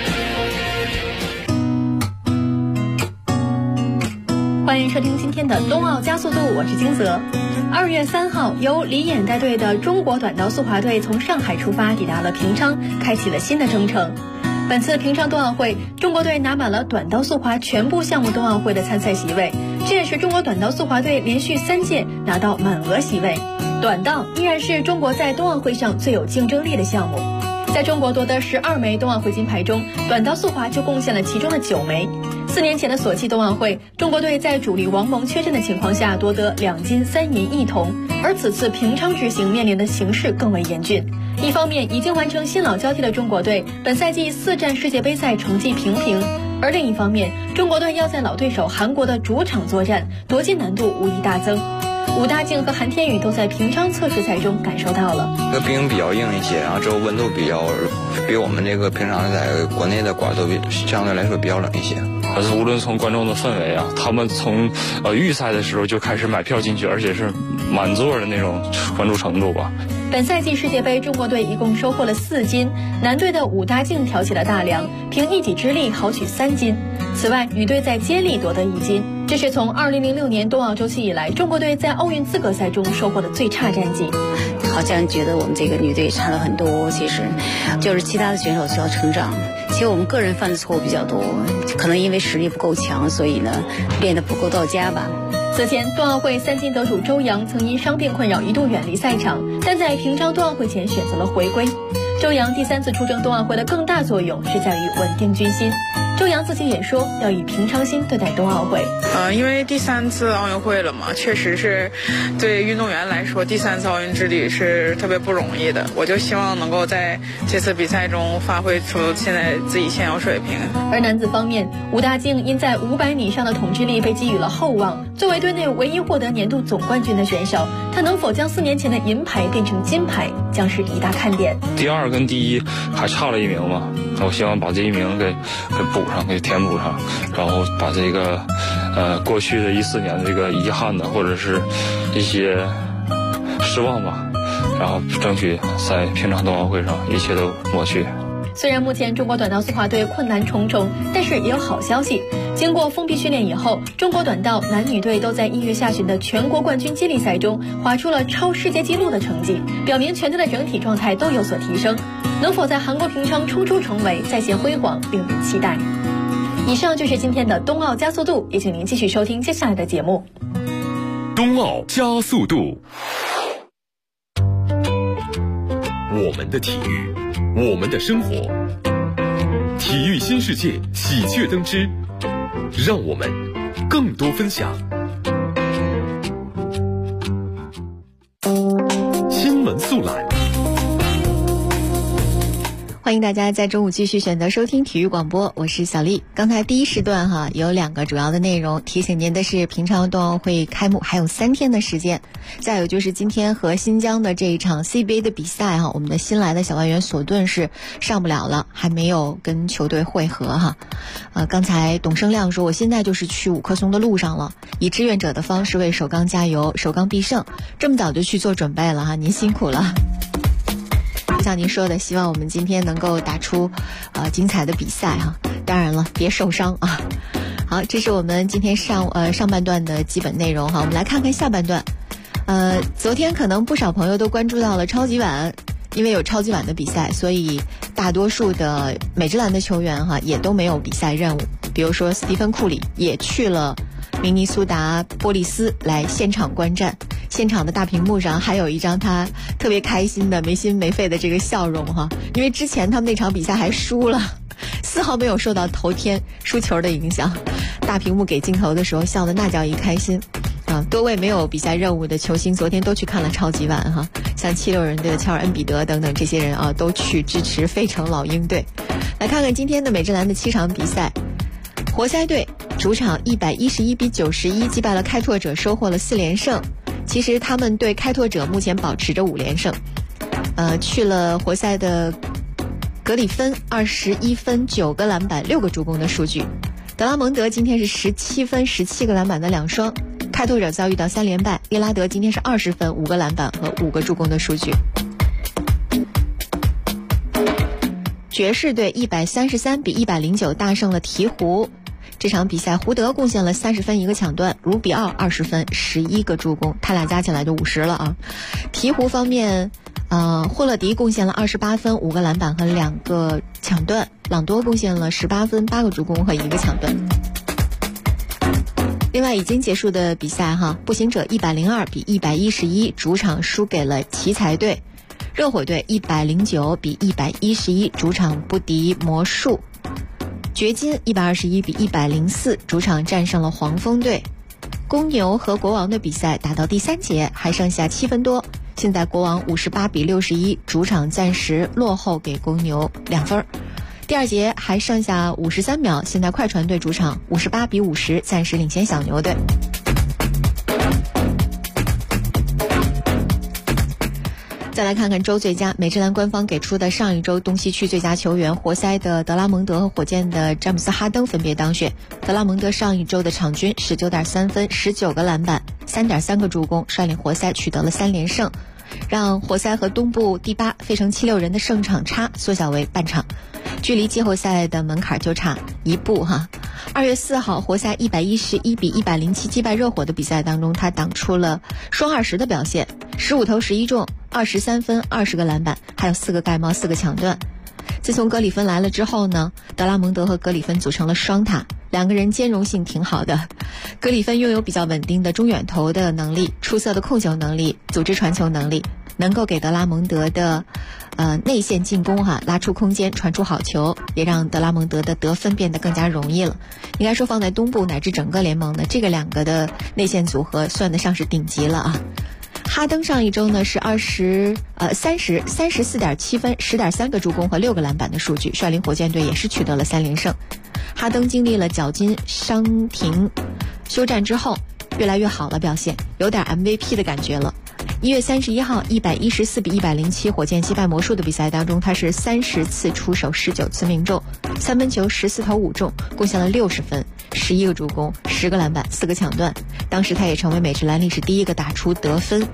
欢迎收听今天的冬奥加速度，我是金泽。2月3号，由李演带队的中国短道速滑队从上海出发，抵达了平昌，开启了新的征程。本次平昌冬奥会，中国队拿满了短道速滑全部项目冬奥会的参赛席位，这也是中国短道速滑队连续3届拿到满额席位。短道依然是中国在冬奥会上最有竞争力的项目。在中国夺得12枚冬奥会金牌中，短道速滑就贡献了其中的9枚。4年前的索契冬奥会，中国队在主力王蒙缺阵的情况下夺得2金3银1铜，而此次平昌之行面临的形势更为严峻。一方面，已经完成新老交替的中国队本赛季4站世界杯赛成绩平平，而另一方面，中国队要在老对手韩国的主场作战，夺金难度无疑大增。武大靖和韩天宇都在平昌测试赛中感受到了。 这个冰比较硬一些，然后之后温度比我们这个平常在国内的馆都相对来说比较冷一些。 但是无论从观众的氛围啊，他们从预赛的时候就开始买票进去，而且是满座的那种关注程度吧。 本赛季世界杯，中国队一共收获了4金，男队的武大靖挑起了大梁，凭一己之力豪取3金。此外，女队在接力夺得1金，这是从2006年冬奥周期以来，中国队在奥运资格赛中收获的最差战绩。 好像觉得我们这个女队差了很多，其实就是其他的选手需要成长。其实我们个人犯的错误比较多，可能因为实力不够强，所以呢练得不够到家吧。 此前，冬奥会3金得主周洋曾因伤病困扰一度远离赛场，但在平昌冬奥会前选择了回归。周洋第3次出征冬奥会的更大作用是在于稳定军心。周洋自己也说要以平常心对待冬奥会。 因为第3次奥运会了嘛，确实是对运动员来说，第3次奥运之旅是特别不容易的。我就希望能够在这次比赛中发挥出现在自己现有水平。 而男子方面，武大靖因在500米上的统治力被寄予了厚望。作为队内唯一获得年度总冠军的选手，他能否将4年前的银牌变成金牌，将是一大看点。 第2跟第1还差了1名嘛，我希望把这1名给补上，给填补上，然后把这个过去的14年的这个遗憾的或者是一些失望吧，然后争取在平昌冬奥会上一切都抹去。 虽然目前中国短道速滑队困难重重，但是也有好消息。经过封闭训练以后，中国短道男女队都在1月下旬的全国冠军接力赛中划出了超世界纪录的成绩，表明全队的整体状态都有所提升。能否在韩国平昌冲出重围，再现辉煌，令人期待。以上就是今天的冬奥加速度，也请您继续收听接下来的节目。 冬奥加速度，我们的体育，我们的生活，体育新世界喜鹊登枝，让我们更多分享。新闻速览。 欢迎大家在中午继续选择收听体育广播，我是小丽。刚才第1时段有2个主要的内容，提醒您的是平昌冬奥会开幕还有3天的时间，再有就是今天和新疆的这一场 CBA 的比赛我们的新来的小外援索顿是上不了了，还没有跟球队会合刚才董生亮说，我现在就是去五棵松的路上了，以志愿者的方式为首钢加油，首钢必胜。这么早就去做准备了您辛苦了。像您说的，希望我们今天能够打出精彩的比赛当然了，别受伤好，这是我们今天上半段的基本内容我们来看看下半段。昨天可能不少朋友都关注到了超级碗，因为有超级碗的比赛，所以大多数的美职篮的球员也都没有比赛任务。比如说斯蒂芬库里也去了明尼苏达波利斯来现场观战，现场的大屏幕上还有一张他特别开心的没心没肺的这个笑容因为之前他们那场比赛还输了，丝毫没有受到头天输球的影响，大屏幕给镜头的时候笑得那叫一开心多位没有比赛任务的球星昨天都去看了超级碗哈，像76人队的乔尔恩比德等等这些人都去支持费城老鹰队。来看看今天的美职篮的7场比赛，活塞队主场111比91击败了开拓者，收获了4连胜。其实他们对开拓者目前保持着5连胜。去了活塞的格里芬21分9个篮板6个助攻的数据。德拉蒙德今天是17分17个篮板的2双。开拓者遭遇到3连败，利拉德今天是20分5个篮板和5个助攻的数据。爵士队133比109大胜了鹈鹕。这场比赛胡德贡献了30分1个抢断，卢比奥20分11个助攻，他俩加起来就50了啊。鹈鹕方面霍勒迪贡献了28分5个篮板和2个抢断，朗多贡献了18分8个助攻和1个抢断。另外已经结束的比赛步行者102比111主场输给了奇才队，热火队109比111主场不敌魔术，掘金121比104主场战胜了黄蜂队。公牛和国王的比赛打到第3节还剩下7分多，现在国王58比61主场暂时落后给公牛2分。第2节还剩下53秒，现在快船队主场58比50暂时领先小牛队。再来看看周最佳，美职篮官方给出的上一周东西区最佳球员，活塞的德拉蒙德和火箭的詹姆斯哈登分别当选。德拉蒙德上一周的场均 19.3 分19个篮板 3.3 个助攻，率领活塞取得了3连胜，让活塞和东部第8费城76人的胜场差缩小为半场，距离季后赛的门槛就差1步2月4号活塞111比107击败热火的比赛当中，他挡出了双20的表现，15投11中23分20个篮板，还有4个盖帽4个抢断。自从格里芬来了之后呢，德拉蒙德和格里芬组成了双塔，两个人兼容性挺好的。格里芬拥有比较稳定的中远投的能力，出色的控球能力，组织传球能力，能够给德拉蒙德的内线进攻拉出空间，传出好球，也让德拉蒙德的得分变得更加容易了。应该说放在东部乃至整个联盟的这个2个的内线组合算得上是顶级了啊。哈登上一周呢是34.7分10.3个助攻和6个篮板的数据，率领火箭队也是取得了3连胜。哈登经历了脚筋伤停休战之后越来越好了，表现有点 MVP 的感觉了。1月31号114比107火箭击败魔术的比赛当中，他是30次出手19次命中，3分球14投5中，贡献了60分11个助攻10个篮板4个抢断，当时他也成为美职篮历史第一个打出得分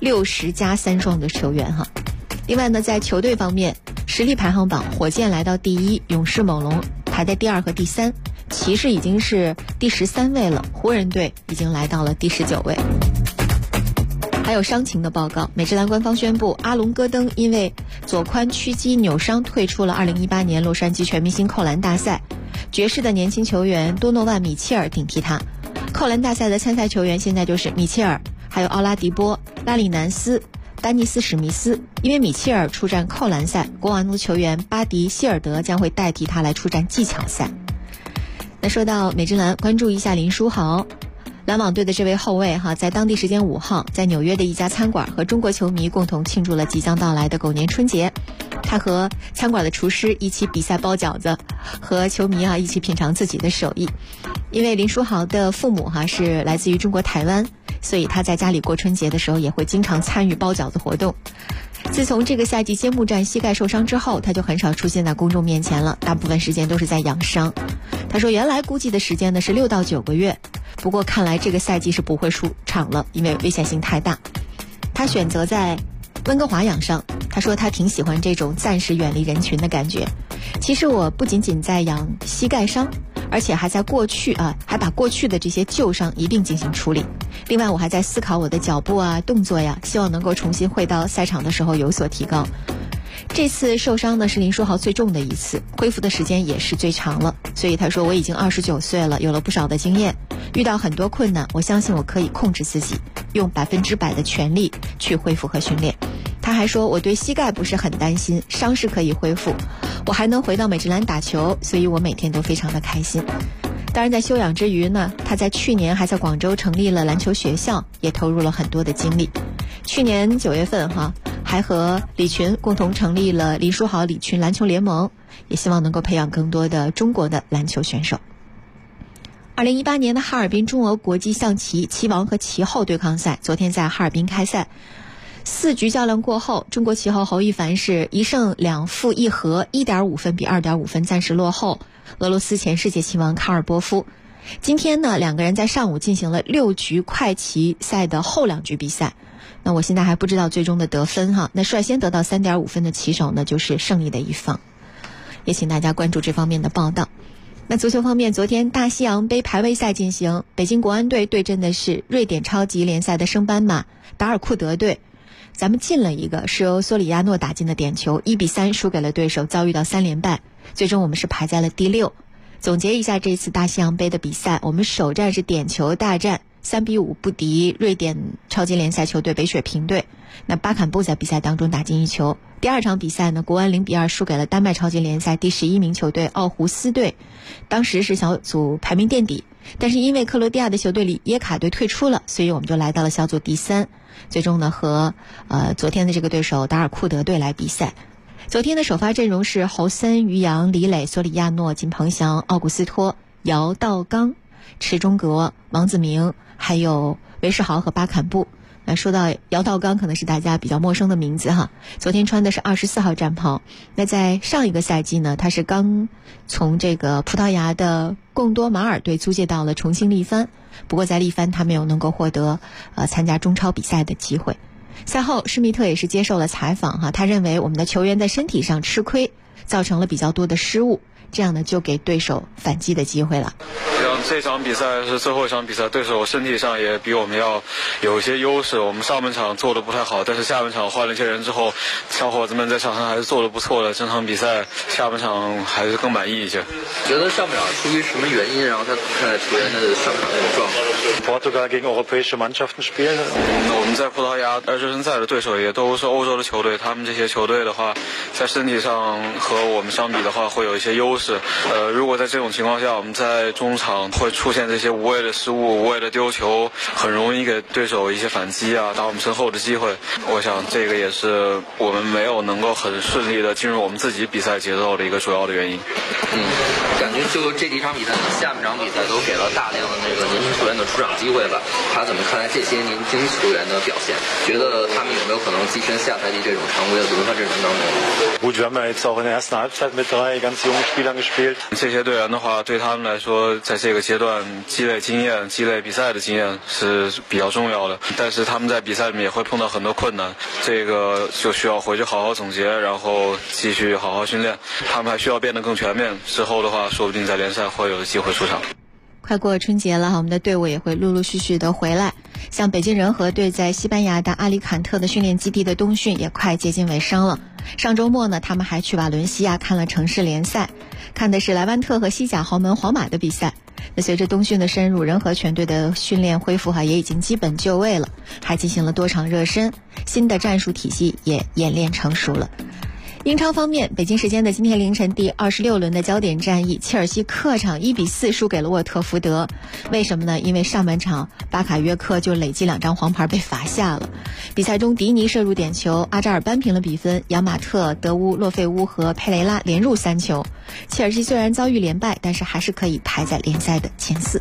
60+3双的球员另外呢，在球队方面实力排行榜，火箭来到第1，勇士猛龙排在第2和第3，骑士已经是第13位了，湖人队已经来到了第19位。还有伤情的报告，美职篮官方宣布阿隆戈登因为左髋屈肌扭伤退出了2018年洛杉矶全明星扣篮大赛，爵士的年轻球员多诺万·米切尔顶替他。扣篮大赛的参赛球员现在就是米切尔，还有奥拉迪波、拉里南斯、丹尼斯·史密斯。因为米切尔出战扣篮赛，国王的球员巴迪·希尔德将会代替他来出战技巧赛。那说到美职篮，关注一下林书豪，篮网队的这位后卫在当地时间5号在纽约的一家餐馆和中国球迷共同庆祝了即将到来的狗年春节。他和餐馆的厨师一起比赛包饺子，和球迷一起品尝自己的手艺。因为林书豪的父母是来自于中国台湾，所以他在家里过春节的时候也会经常参与包饺子活动。自从这个赛季揭幕战膝盖受伤之后，他就很少出现在公众面前了，大部分时间都是在养伤。他说原来估计的时间呢是6到9个月，不过看来这个赛季是不会出场了，因为危险性太大。他选择在温哥华养伤，他说他挺喜欢这种暂时远离人群的感觉。其实我不仅仅在养膝盖伤，而且还在还把过去的这些旧伤一并进行处理。另外我还在思考我的脚步动作希望能够重新回到赛场的时候有所提高。这次受伤呢是林书豪最重的一次，恢复的时间也是最长了，所以他说我已经29岁了，有了不少的经验，遇到很多困难，我相信我可以控制自己，用100%的全力去恢复和训练。他还说我对膝盖不是很担心，伤势可以恢复，我还能回到美职篮打球，所以我每天都非常的开心。 当然在休养之余呢，他在去年还在广州成立了篮球学校，也投入了很多的精力。去年9月份还和李群共同成立了林书豪李群篮球联盟，也希望能够培养更多的中国的篮球选手。2018年的哈尔滨中俄国际象棋棋王和棋后对抗赛昨天在哈尔滨开赛，4局较量过后，中国棋后侯一凡是1胜2负1和 1.5 分比 2.5 分暂时落后俄罗斯前世界棋王卡尔波夫。今天呢，两个人在上午进行了6局快棋赛的后2局比赛。那我现在还不知道最终的得分那率先得到 3.5 分的棋手呢，就是胜利的一方。也请大家关注这方面的报道。那足球方面，昨天大西洋杯排位赛进行，北京国安队对阵的是瑞典超级联赛的升班马达尔库德队。咱们进了一个是由索里亚诺打进的点球，1比3输给了对手，遭遇到3连败，最终我们是排在了第6。总结一下这次大西洋杯的比赛，我们首战是点球大战，3比5不敌瑞典超级联赛球队北雪平队。那巴坎布在比赛当中打进1球。第2场比赛呢，国安0比2输给了丹麦超级联赛第11名球队奥胡斯队，当时是小组排名垫底，但是因为克罗地亚的球队里耶卡队退出了，所以我们就来到了小组第3，最终呢和昨天的这个对手达尔库德队来比赛。昨天的首发阵容是侯森、于洋、李磊、索里亚诺、金鹏翔、奥古斯托、姚道刚、池中格、王子明，还有韦世豪和巴坎布。那说到姚道刚，可能是大家比较陌生的名字昨天穿的是24号战袍。那在上一个赛季呢，他是刚从这个葡萄牙的贡多马尔队租借到了重庆力帆，不过在力帆他没有能够获得参加中超比赛的机会。赛后施密特也是接受了采访他认为我们的球员在身体上吃亏，造成了比较多的失误，这样呢就给对手反击的机会了。 这场比赛是最后一场比赛，对手身体上也比我们要有一些优势。我们上半场做的不太好，但是下半场换了一些人之后，小伙子们在场上还是做的不错的。这场比赛下半场还是更满意一些。 觉得上半场出于什么原因，然后他看球员的上场那种状况 ？Portugal gegen europäische Mannschaften spielen。我们在葡萄牙热身赛的对手也都是欧洲的球队，他们这些球队的话，在身体上和我们相比的话，会有一些优势。如果在这种情况下，我们在中场会出现这些无谓的失误、无谓的丢球，很容易给对手一些反击打我们身后的机会。我想这个也是我们没有能够很顺利的进入我们自己比赛节奏的一个主要的原因。 感觉就这几场比赛，下半场比赛都给了大量的那个年轻球员的出场机会吧？他怎么看待这些年轻球员的表现？觉得他们有没有可能跻身下赛季这种常规的轮换阵容当中？ 这些队员的话，对他们来说，在这个阶段积累经验、积累比赛的经验是比较重要的。但是他们在比赛里面也会碰到很多困难，这个就需要回去好好总结，然后继续好好训练。他们还需要变得更全面，之后的话，说不定在联赛会有机会出场。 快过春节了我们的队伍也会陆陆续续的回来。像北京人和队在西班牙的阿里坎特的训练基地的冬训也快接近尾声了。上周末呢，他们还去瓦伦西亚看了城市联赛，看的是莱万特和西甲豪门皇马的比赛。那随着冬训的深入，人和全队的训练恢复也已经基本就位了，还进行了多场热身，新的战术体系也演练成熟了。英超方面，北京时间的今天凌晨第26轮的焦点战役，切尔西客场1比4输给了沃特福德。为什么呢？因为上半场巴卡约克就累计2张黄牌被罚下了。比赛中迪尼射入点球，阿扎尔扳平了比分，扬马特、德乌、洛费乌和佩雷拉连入3球。切尔西虽然遭遇连败，但是还是可以排在联赛的前4。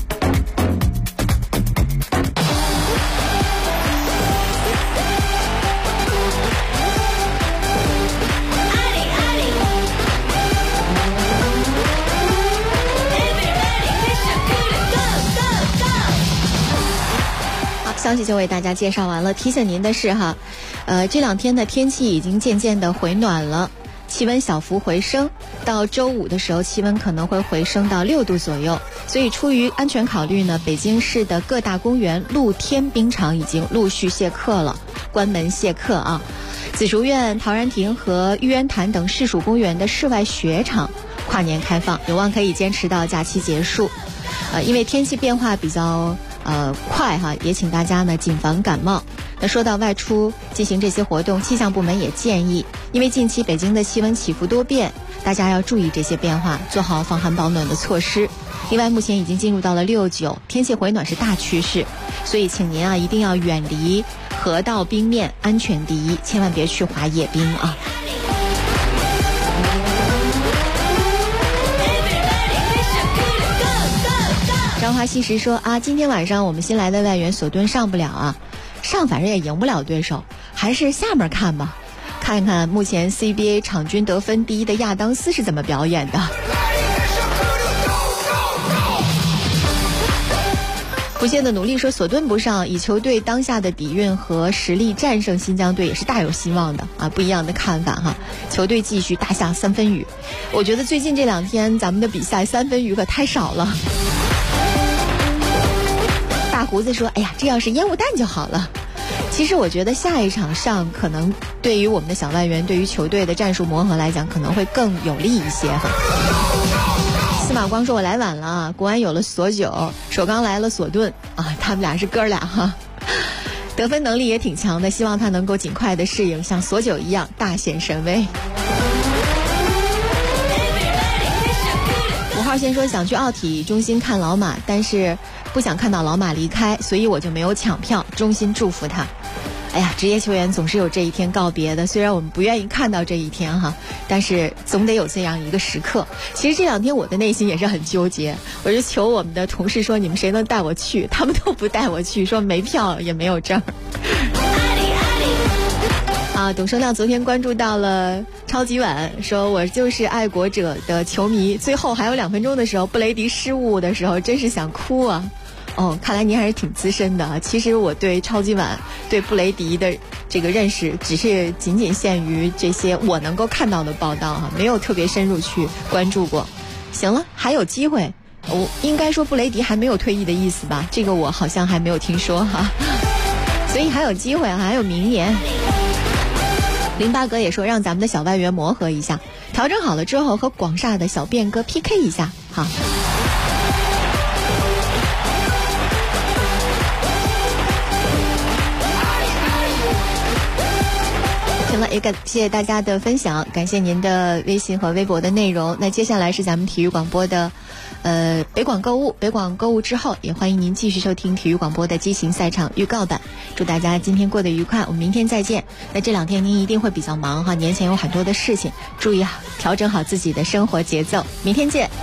消息就为大家介绍完了。提醒您的是这2天的天气已经渐渐的回暖了，气温小幅回升，到周5的时候气温可能会回升到6度左右。所以出于安全考虑呢，北京市的各大公园露天冰场已经陆续谢客了，关门谢客紫竹院、陶然亭和玉渊潭等市属公园的室外雪场跨年开放，有望可以坚持到假期结束。因为天气变化比较快也请大家呢谨防感冒。那说到外出进行这些活动，气象部门也建议，因为近期北京的气温起伏多变， 大家要注意这些变化，做好防寒保暖的措施。另外，目前已经进入到了6·9，天气回暖是大趋势，所以请您一定要远离河道冰面，安全第一，千万别去滑野冰啊。张华西时说今天晚上我们新来的外援索顿上不了啊，上反正也赢不了对手，还是下面看吧，看看目前 CBA 场均得分第一的亚当斯是怎么表演的。不懈的努力说索顿不上，以球队当下的底蕴和实力战胜新疆队也是大有希望的不一样的看法哈。球队继续大下3分雨，我觉得最近这2天咱们的比赛3分雨可太少了。大胡子说哎呀，这要是烟雾弹就好了。其实我觉得下一场上可能对于我们的小外援，对于球队的战术磨合来讲可能会更有利一些哈。司马光说我来晚了，国安有了索9，首钢来了索顿他们俩是哥俩哈，得分能力也挺强的，希望他能够尽快的适应，像索9一样大显神威。5号线说想去奥体中心看老马，但是不想看到老马离开，所以我就没有抢票，衷心祝福他。哎呀，职业球员总是有这一天告别的，虽然我们不愿意看到这一天哈，但是总得有这样一个时刻。其实这2天我的内心也是很纠结，我就求我们的同事说你们谁能带我去，他们都不带我去，说没票也没有证。董生亮昨天关注到了超级碗，说我就是爱国者的球迷，最后还有2分钟的时候布雷迪失误的时候真是想哭啊。看来您还是挺资深的。其实我对超级碗对布雷迪的这个认识只是仅仅限于这些我能够看到的报道没有特别深入去关注过。行了，还有机会，我应该说布雷迪还没有退役的意思吧，这个我好像还没有听说所以还有机会还有明年。08哥也说让咱们的小外援磨合一下，调整好了之后和广厦的小便哥 PK 一下好。行了，也感谢大家的分享，感谢您的微信和微博的内容。那接下来是咱们体育广播的北广购物，北广购物之后也欢迎您继续收听体育广播的激情赛场预告版。祝大家今天过得愉快，我们明天再见。那这2天您一定会比较忙哈，年前有很多的事情，注意调整好自己的生活节奏，明天见。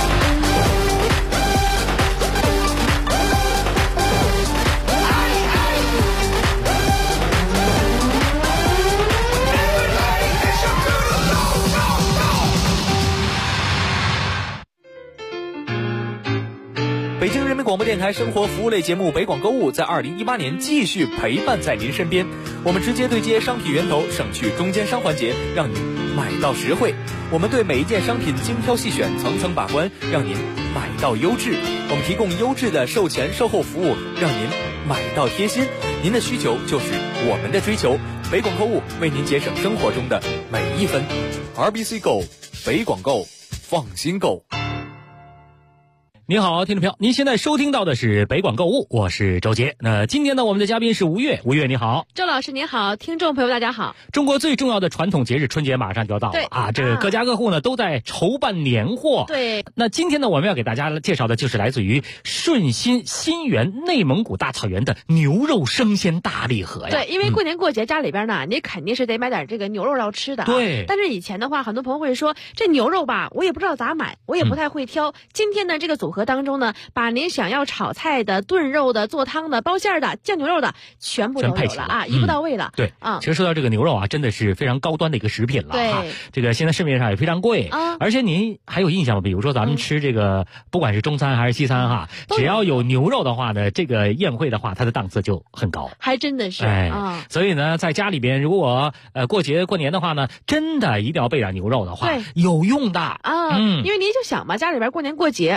北京人民广播电台生活服务类节目北广购物在2018年继续陪伴在您身边，我们直接对接商品源头，省去中间商环节，让您买到实惠。我们对每一件商品精挑细选，层层把关，让您买到优质。我们提供优质的售前售后服务，让您买到贴心。您的需求就是我们的追求，北广购物为您节省生活中的每一分。RBC Go， 北广购，放心购。 您好，听众朋友，您现在收听到的是北广购物，我是周杰。那今天呢，我们的嘉宾是吴越，吴越你好。 周老师您好，听众朋友大家好。 中国最重要的传统节日春节马上就要到了这个各家各户呢都在筹办年货。 对。 那今天呢，我们要给大家介绍的就是来自于顺心新源内蒙古大草原的牛肉生鲜大礼盒呀。 对，因为过年过节家里边呢，你肯定是得买点这个牛肉要吃的。 对。 但是以前的话，很多朋友会说这牛肉吧，我也不知道咋买，我也不太会挑。今天呢，这个组合当中呢，把您想要炒菜的、炖肉的、做汤的、包馅的、酱牛肉的全部都有了一步到位了。 对其实说到这个牛肉真的是非常高端的一个食品了对这个现在市面上也非常贵而且您还有印象吗？比如说咱们吃这个不管是中餐还是西餐只要有牛肉的话呢，这个宴会的话它的档次就很高， 还真的是所以呢，在家里边如果过节过年的话呢，真的一定要备点牛肉的话，有用的因为您就想吧，家里边过年过节来了客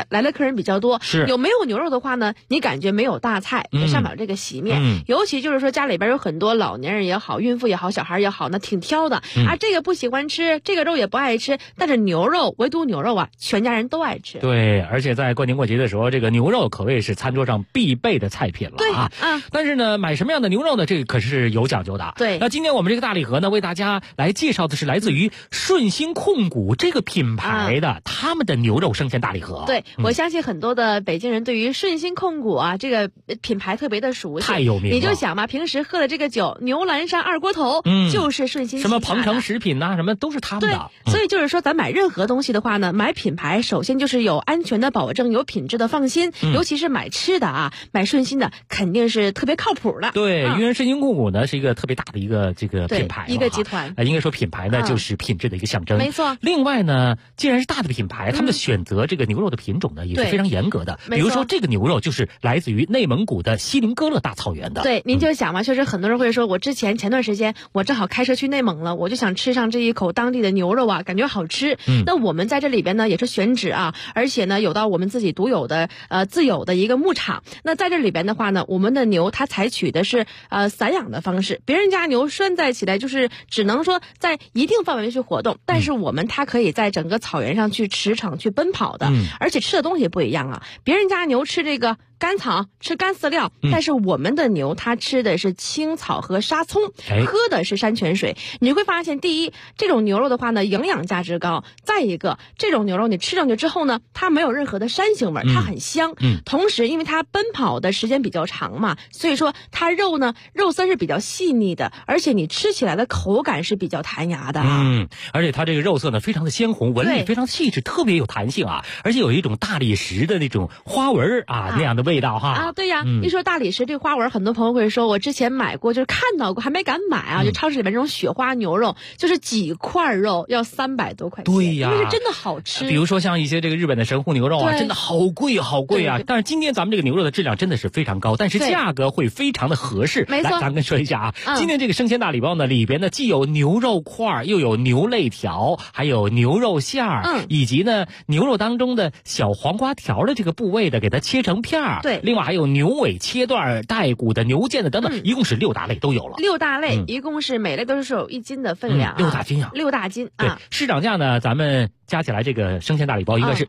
人比较多， 是有没有牛肉的话呢，你感觉没有大菜，也上不了这个席面。尤其就是说家里边有很多老年人也好，孕妇也好，小孩也好，那挺挑的啊，这个不喜欢吃，这个肉也不爱吃，但是牛肉，唯独牛肉啊，全家人都爱吃。 对，而且在过年过节的时候，这个牛肉可谓是餐桌上必备的菜品了啊。但是呢，买什么样的牛肉呢？这个可是有讲究的。 对， 那今天我们这个大礼盒呢，为大家来介绍的是来自于顺兴控股这个品牌的他们的牛肉生鲜大礼盒。 对，我相信很多的北京人对于顺兴控股啊这个品牌特别的熟悉， 太有名了。 你就想嘛，平时喝的这个酒牛栏山二锅头，就是顺兴什么鹏程食品呐，什么都是他们的。 对，所以就是说咱买任何东西的话呢，买品牌首先就是有安全的保证，有品质的放心，尤其是买吃的啊，买顺兴的肯定是特别靠谱的。 对，因为顺兴控股呢是一个特别大的一个这个品牌， 一个集团。 应该说品牌呢就是品质的一个象征。 没错。 另外呢，既然是大的品牌，他们的选择这个牛肉的品种呢也是非常严格的。比如说这个牛肉就是来自于内蒙古的锡林哥勒大草原的。 对，您就想嘛，确实很多人会说，我前段时间我正好开车去内蒙了，我就想吃上这一口当地的牛肉啊，感觉好吃。那我们在这里边呢也是选址啊，而且呢有到我们自己独有的自有的一个牧场。那在这里边的话呢，我们的牛它采取的是散养的方式，别人家牛拴在起来就是只能说在一定范围内去活动，但是我们它可以在整个草原上去驰骋去奔跑的，而且吃的东西不一样啊。别人家牛吃这个干草，吃干饲料，但是我们的牛它吃的是青草和沙葱，喝的是山泉水。你会发现，第一，这种牛肉的话呢，营养价值高；再一个，这种牛肉你吃上去之后呢，它没有任何的膻腥味，它很香。同时，因为它奔跑的时间比较长嘛，所以说它肉丝是比较细腻的，而且你吃起来的口感是比较弹牙的。 而且它这个肉色呢非常的鲜红，纹理非常细致，特别有弹性啊，而且有一种大理石的那种花纹啊那样的味道哈。 啊，对呀，一说大理石这花纹，很多朋友会说，我之前买过，就是看到过，还没敢买啊。就超市里面这种雪花牛肉，就是几块肉要300多块钱。 对呀， 因为是真的好吃。 比如说像一些这个日本的神户牛肉啊，真的好贵好贵啊。但是今天咱们这个牛肉的质量真的是非常高，但是价格会非常的合适。 没错， 来，咱们说一下啊，今天这个生鲜大礼包呢，里边呢既有牛肉块，又有牛肋条，还有牛肉馅儿，以及呢牛肉当中的小黄瓜条的这个部位的，给它切成片儿。 对， 另外还有牛尾切段、带骨的牛腱的等等，一共是6大类都有了。 6大类，一共是每类都是有1斤的分量 ，6大斤啊 ，6大斤。 对，市场价呢，咱们加起来这个生鲜大礼包应该是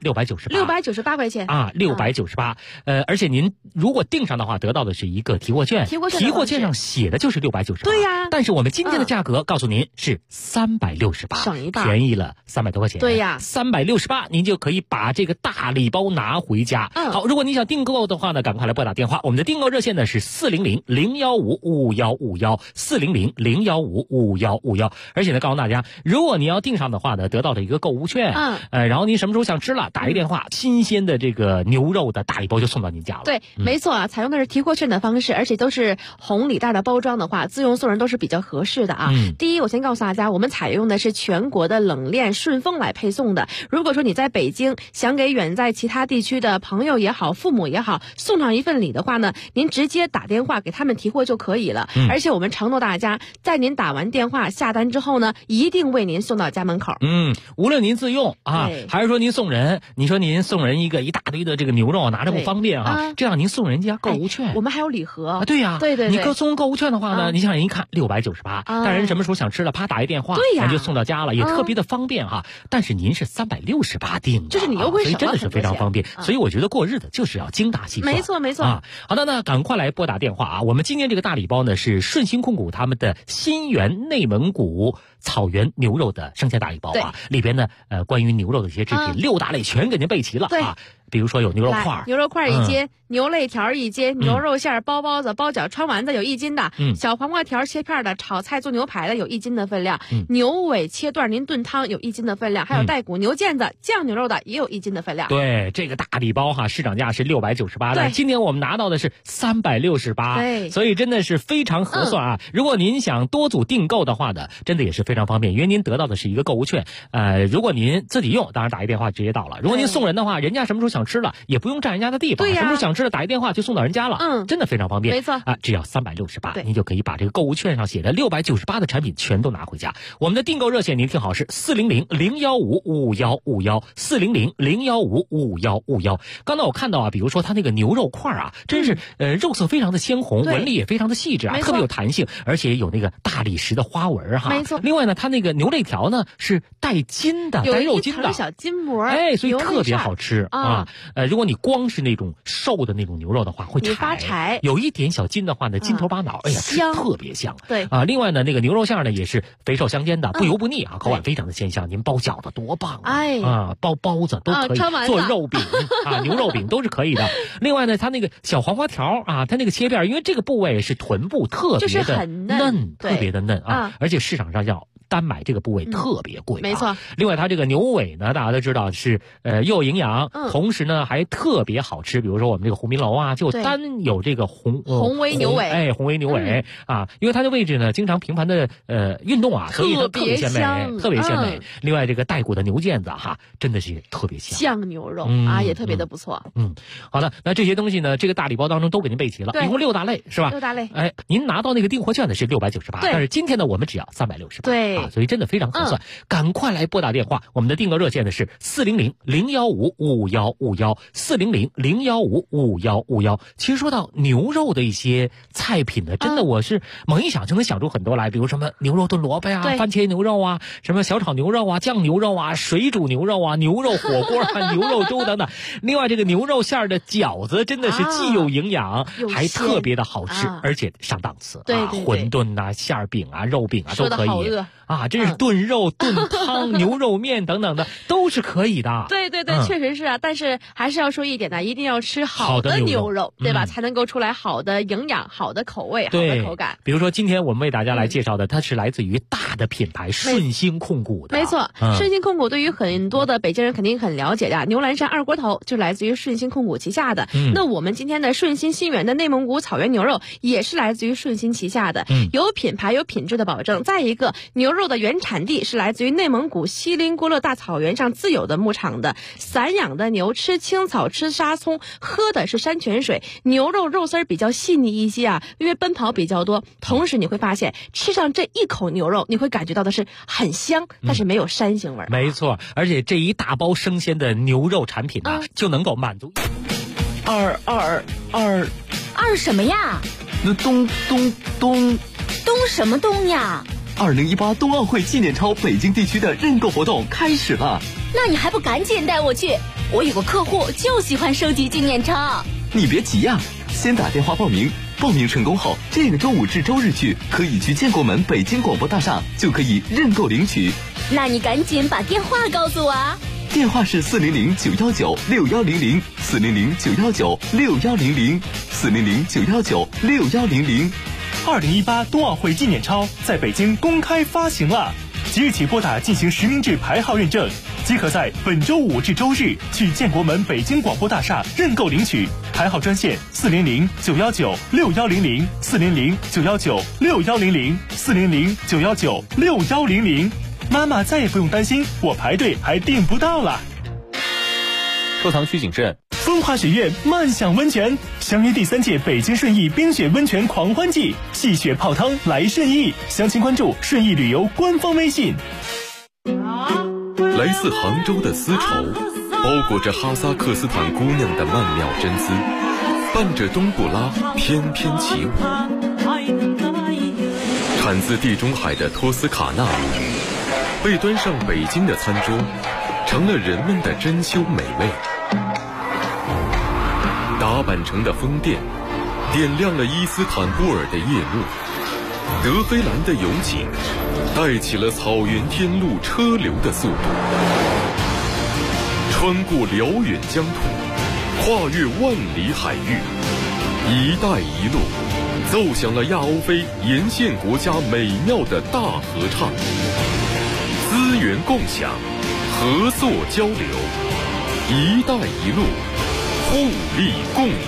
698块钱啊，698。而且您如果订上的话，得到的是一个提货券，提货券上写的就是698。 对呀， 但是我们今天的价格告诉您是368， 省一半， 便宜了300多块钱。 对呀 ，368您就可以把这个大礼包拿回家。好，如果你想订购的话呢，赶快来拨打电话，我们的订购热线呢是400-015-5151，400-015-5151。而且呢，告诉大家，如果你要订上的话呢，得到的一个购物券，然后您什么时候想吃了，打一电话，新鲜的这个牛肉的大礼包就送到您家了。 对，没错啊，采用的是提货券的方式，而且都是红礼袋的包装的话，自用送人都是比较合适的啊。第一，我先告诉大家，我们采用的是全国的冷链顺丰来配送的。如果说你在北京想给远在其他地区的朋友也好，父母也好，送上一份礼的话呢，您直接打电话给他们提货就可以了。而且我们承诺大家，在您打完电话下单之后呢，一定为您送到家门口。 无论您自用啊，还是说您送人，你说您送人一大堆的这个牛肉拿着不方便啊，这样您送人家购物券， 我们还有礼盒啊。对呀， 对， 你送购物券的话呢，你想人一看698，但人什么时候想吃了，啪打一电话， 对呀， 人就送到家了，也特别的方便哈。但是您是368订的， 就是你优惠省了， 所以真的是非常方便。所以我觉得过日子就是要精打细算。 没错啊。好的，那赶快来拨打电话啊！我们今天这个大礼包呢是顺兴控股他们的新源内蒙古草原牛肉的生鲜大礼包啊，里边呢关于牛肉的一些制品6大类全给您备齐了啊。比如说有牛肉块， 牛肉块1斤，牛肋条1斤，牛肉馅包包子、包饺、穿丸子有1斤的，小黄瓜条切片的，炒菜做牛排的有1斤的分量，牛尾切段您炖汤有1斤的分量，还有带骨牛腱子、酱牛肉的也有1斤的分量。 对，这个大礼包哈，市场价是698，但今年我们拿到的是368，所以真的是非常合算啊！如果您想多组订购的话呢，真的也是非常方便，因为您得到的是一个购物券。如果您自己用，当然打一电话直接到了；如果您送人的话，人家什么时候想想吃了，也不用占人家的地方， 对呀， 什么时候想吃了打一电话就送到人家了，真的非常方便。 没错啊，只要368，您就可以把这个购物券上写的698的产品全都拿回家。我们的订购热线您听好是400-015-5151，400-015-5151。刚才我看到啊，比如说它那个牛肉块啊，真是肉色非常的鲜红，纹理也非常的细致啊，特别有弹性，而且有那个大理石的花纹哈。 没错。 另外呢，它那个牛肋条呢是带筋的，带肉筋的， 有一层小筋膜， 所以特别好吃啊。如果你光是那种瘦的那种牛肉的话，会发柴； 有一点小筋的话呢，筋头巴脑，哎呀， 香， 特别香。 对啊，另外呢，那个牛肉馅呢也是肥瘦相间的，不油不腻啊，口感非常的鲜香。您包饺子多棒啊！包包子都可以，做肉饼啊，牛肉饼都是可以的。另外呢，它那个小黄瓜条啊，它那个切片，因为这个部位是臀部，特别的嫩，特别的嫩啊，而且市场上要单买这个部位特别贵， 没错。 另外，它这个牛尾呢，大家都知道是又有营养，同时呢还特别好吃。比如说我们这个鸿宾楼啊，就单有这个红威牛尾， 红威牛尾啊，因为它的位置呢经常频繁的运动啊，所以它特别鲜美，特别鲜美。另外，这个带骨的牛腱子哈，真的是特别香， 酱牛肉啊也特别的不错。 好的，那这些东西呢，这个大礼包当中都给您备齐了，一共6大类是吧？6 大类。 您拿到那个订货券呢是698，但是今天呢我们只要368。 对。 所以真的非常合算，赶快来拨打电话。我们的订购热线呢是400-015-5151，400-015-5151。其实说到牛肉的一些菜品呢，真的我是猛一想就能想出很多来，比如什么牛肉炖萝卜呀、番茄牛肉啊，什么小炒牛肉啊、酱牛肉啊、水煮牛肉啊、牛肉火锅啊、牛肉粥等等。另外这个牛肉馅的饺子真的是既有营养，还特别的好吃，而且上档次。 对， 馄饨啊、馅饼啊、肉饼啊都可以。啊，真是炖肉、炖汤、牛肉面等等的都是可以的。 对，确实是啊。但是还是要说一点呢，一定要吃好的牛肉，对吧？才能够出来好的营养、好的口味、好的口感。 比如说今天我们为大家来介绍的，它是来自于大的品牌顺心控股的。 没错，顺心控股对于很多的北京人肯定很了解的，牛栏山二锅头就来自于顺心控股旗下的。那我们今天的顺心新源的内蒙古草原牛肉也是来自于顺心旗下的，有品牌有品质的保证。再一个，牛肉的原产地是来自于内蒙古锡林郭勒大草原上自有的牧场的散养的牛，吃青草吃沙葱，喝的是山泉水，牛肉肉丝比较细腻一些啊，因为奔跑比较多。同时你会发现吃上这一口牛肉，你会感觉到的是很香，但是没有膻腥味。 没错，而且这一大包生鲜的牛肉产品呢，就能够满足二什么呀？ 那东什么东呀 ？2018冬奥会纪念钞北京地区的认购活动开始了， 那你还不赶紧带我去？我有个客户就喜欢收集纪念钞。 你别急呀，先打电话报名，报名成功后，这个周五至周日去可以去建国门北京广播大厦就可以认购领取。 那你赶紧把电话告诉我啊！ 电话是400-919-6100，400-919-6100，400-919-6100。 2018冬奥会纪念钞在北京公开发行了，即日起拨打进行实名制牌号认证，即可在本周五至周日去建国门北京广播大厦认购领取。牌号专线400-919-6100，400-919-6100，400-919-6100。妈妈再也不用担心我排队还订不到了。 收藏需谨慎。 风华雪苑漫享温泉相约第3届北京顺义冰雪温泉狂欢季，戏雪泡汤来顺义，详情关注顺义旅游官方微信。 来自杭州的丝绸，包裹着哈萨克斯坦姑娘的曼妙真姿，伴着冬不拉翩翩起舞。产自地中海的托斯卡纳乳，被端上北京的餐桌，成了人们的珍馐美味。打扮成的风电，点亮了伊斯坦布尔的夜幕。德黑兰的油井，带起了草原天路车流的速度。穿过辽远疆土，跨越万里海域，一带一路奏响了亚欧非沿线国家美妙的大合唱。资源共享，合作交流，一带一路互利共赢。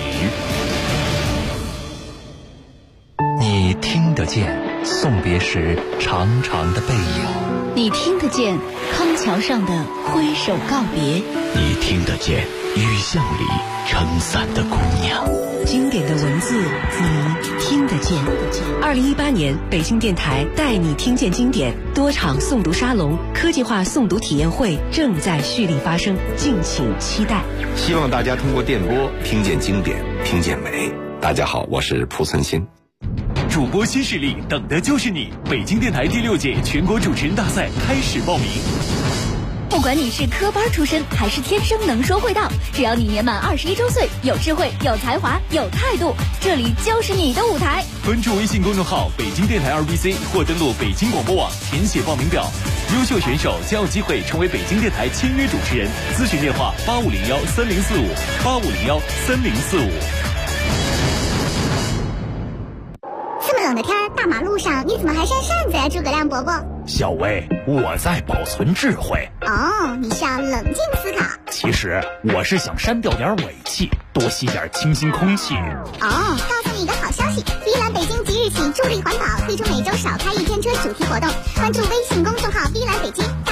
你听得见送别时长长的背影， 你听得见康桥上的挥手告别， 你听得见雨巷里撑伞的姑娘。 经典的文字，你听得见。2018年，北京电台带你听见经典多场诵读沙龙、科技化诵读体验会正在蓄力发生，敬请期待。 希望大家通过电波听见经典，听见美。大家好，我是蒲存昕。 主播新势力，等的就是你！北京电台第6届全国主持人大赛开始报名。 不管你是科班出身还是天生能说会道，只要你年满21周岁，有智慧、有才华、有态度，这里就是你的舞台。 关注微信公众号北京电台2BC 或登录北京广播网填写报名表，优秀选手将有机会成为北京电台签约主持人。咨询电话8501304585013045。 这么冷的天，大马路上你怎么还扇扇子呀，诸葛亮伯伯？ 小薇，我在保存智慧。 哦，你是要冷静思考。 其实我是想删掉点尾气，多吸点清新空气。 哦，告诉你一个好消息，碧蓝北京即日起助力环保，推出每周少开1天车主题活动，关注微信公众号碧蓝北京。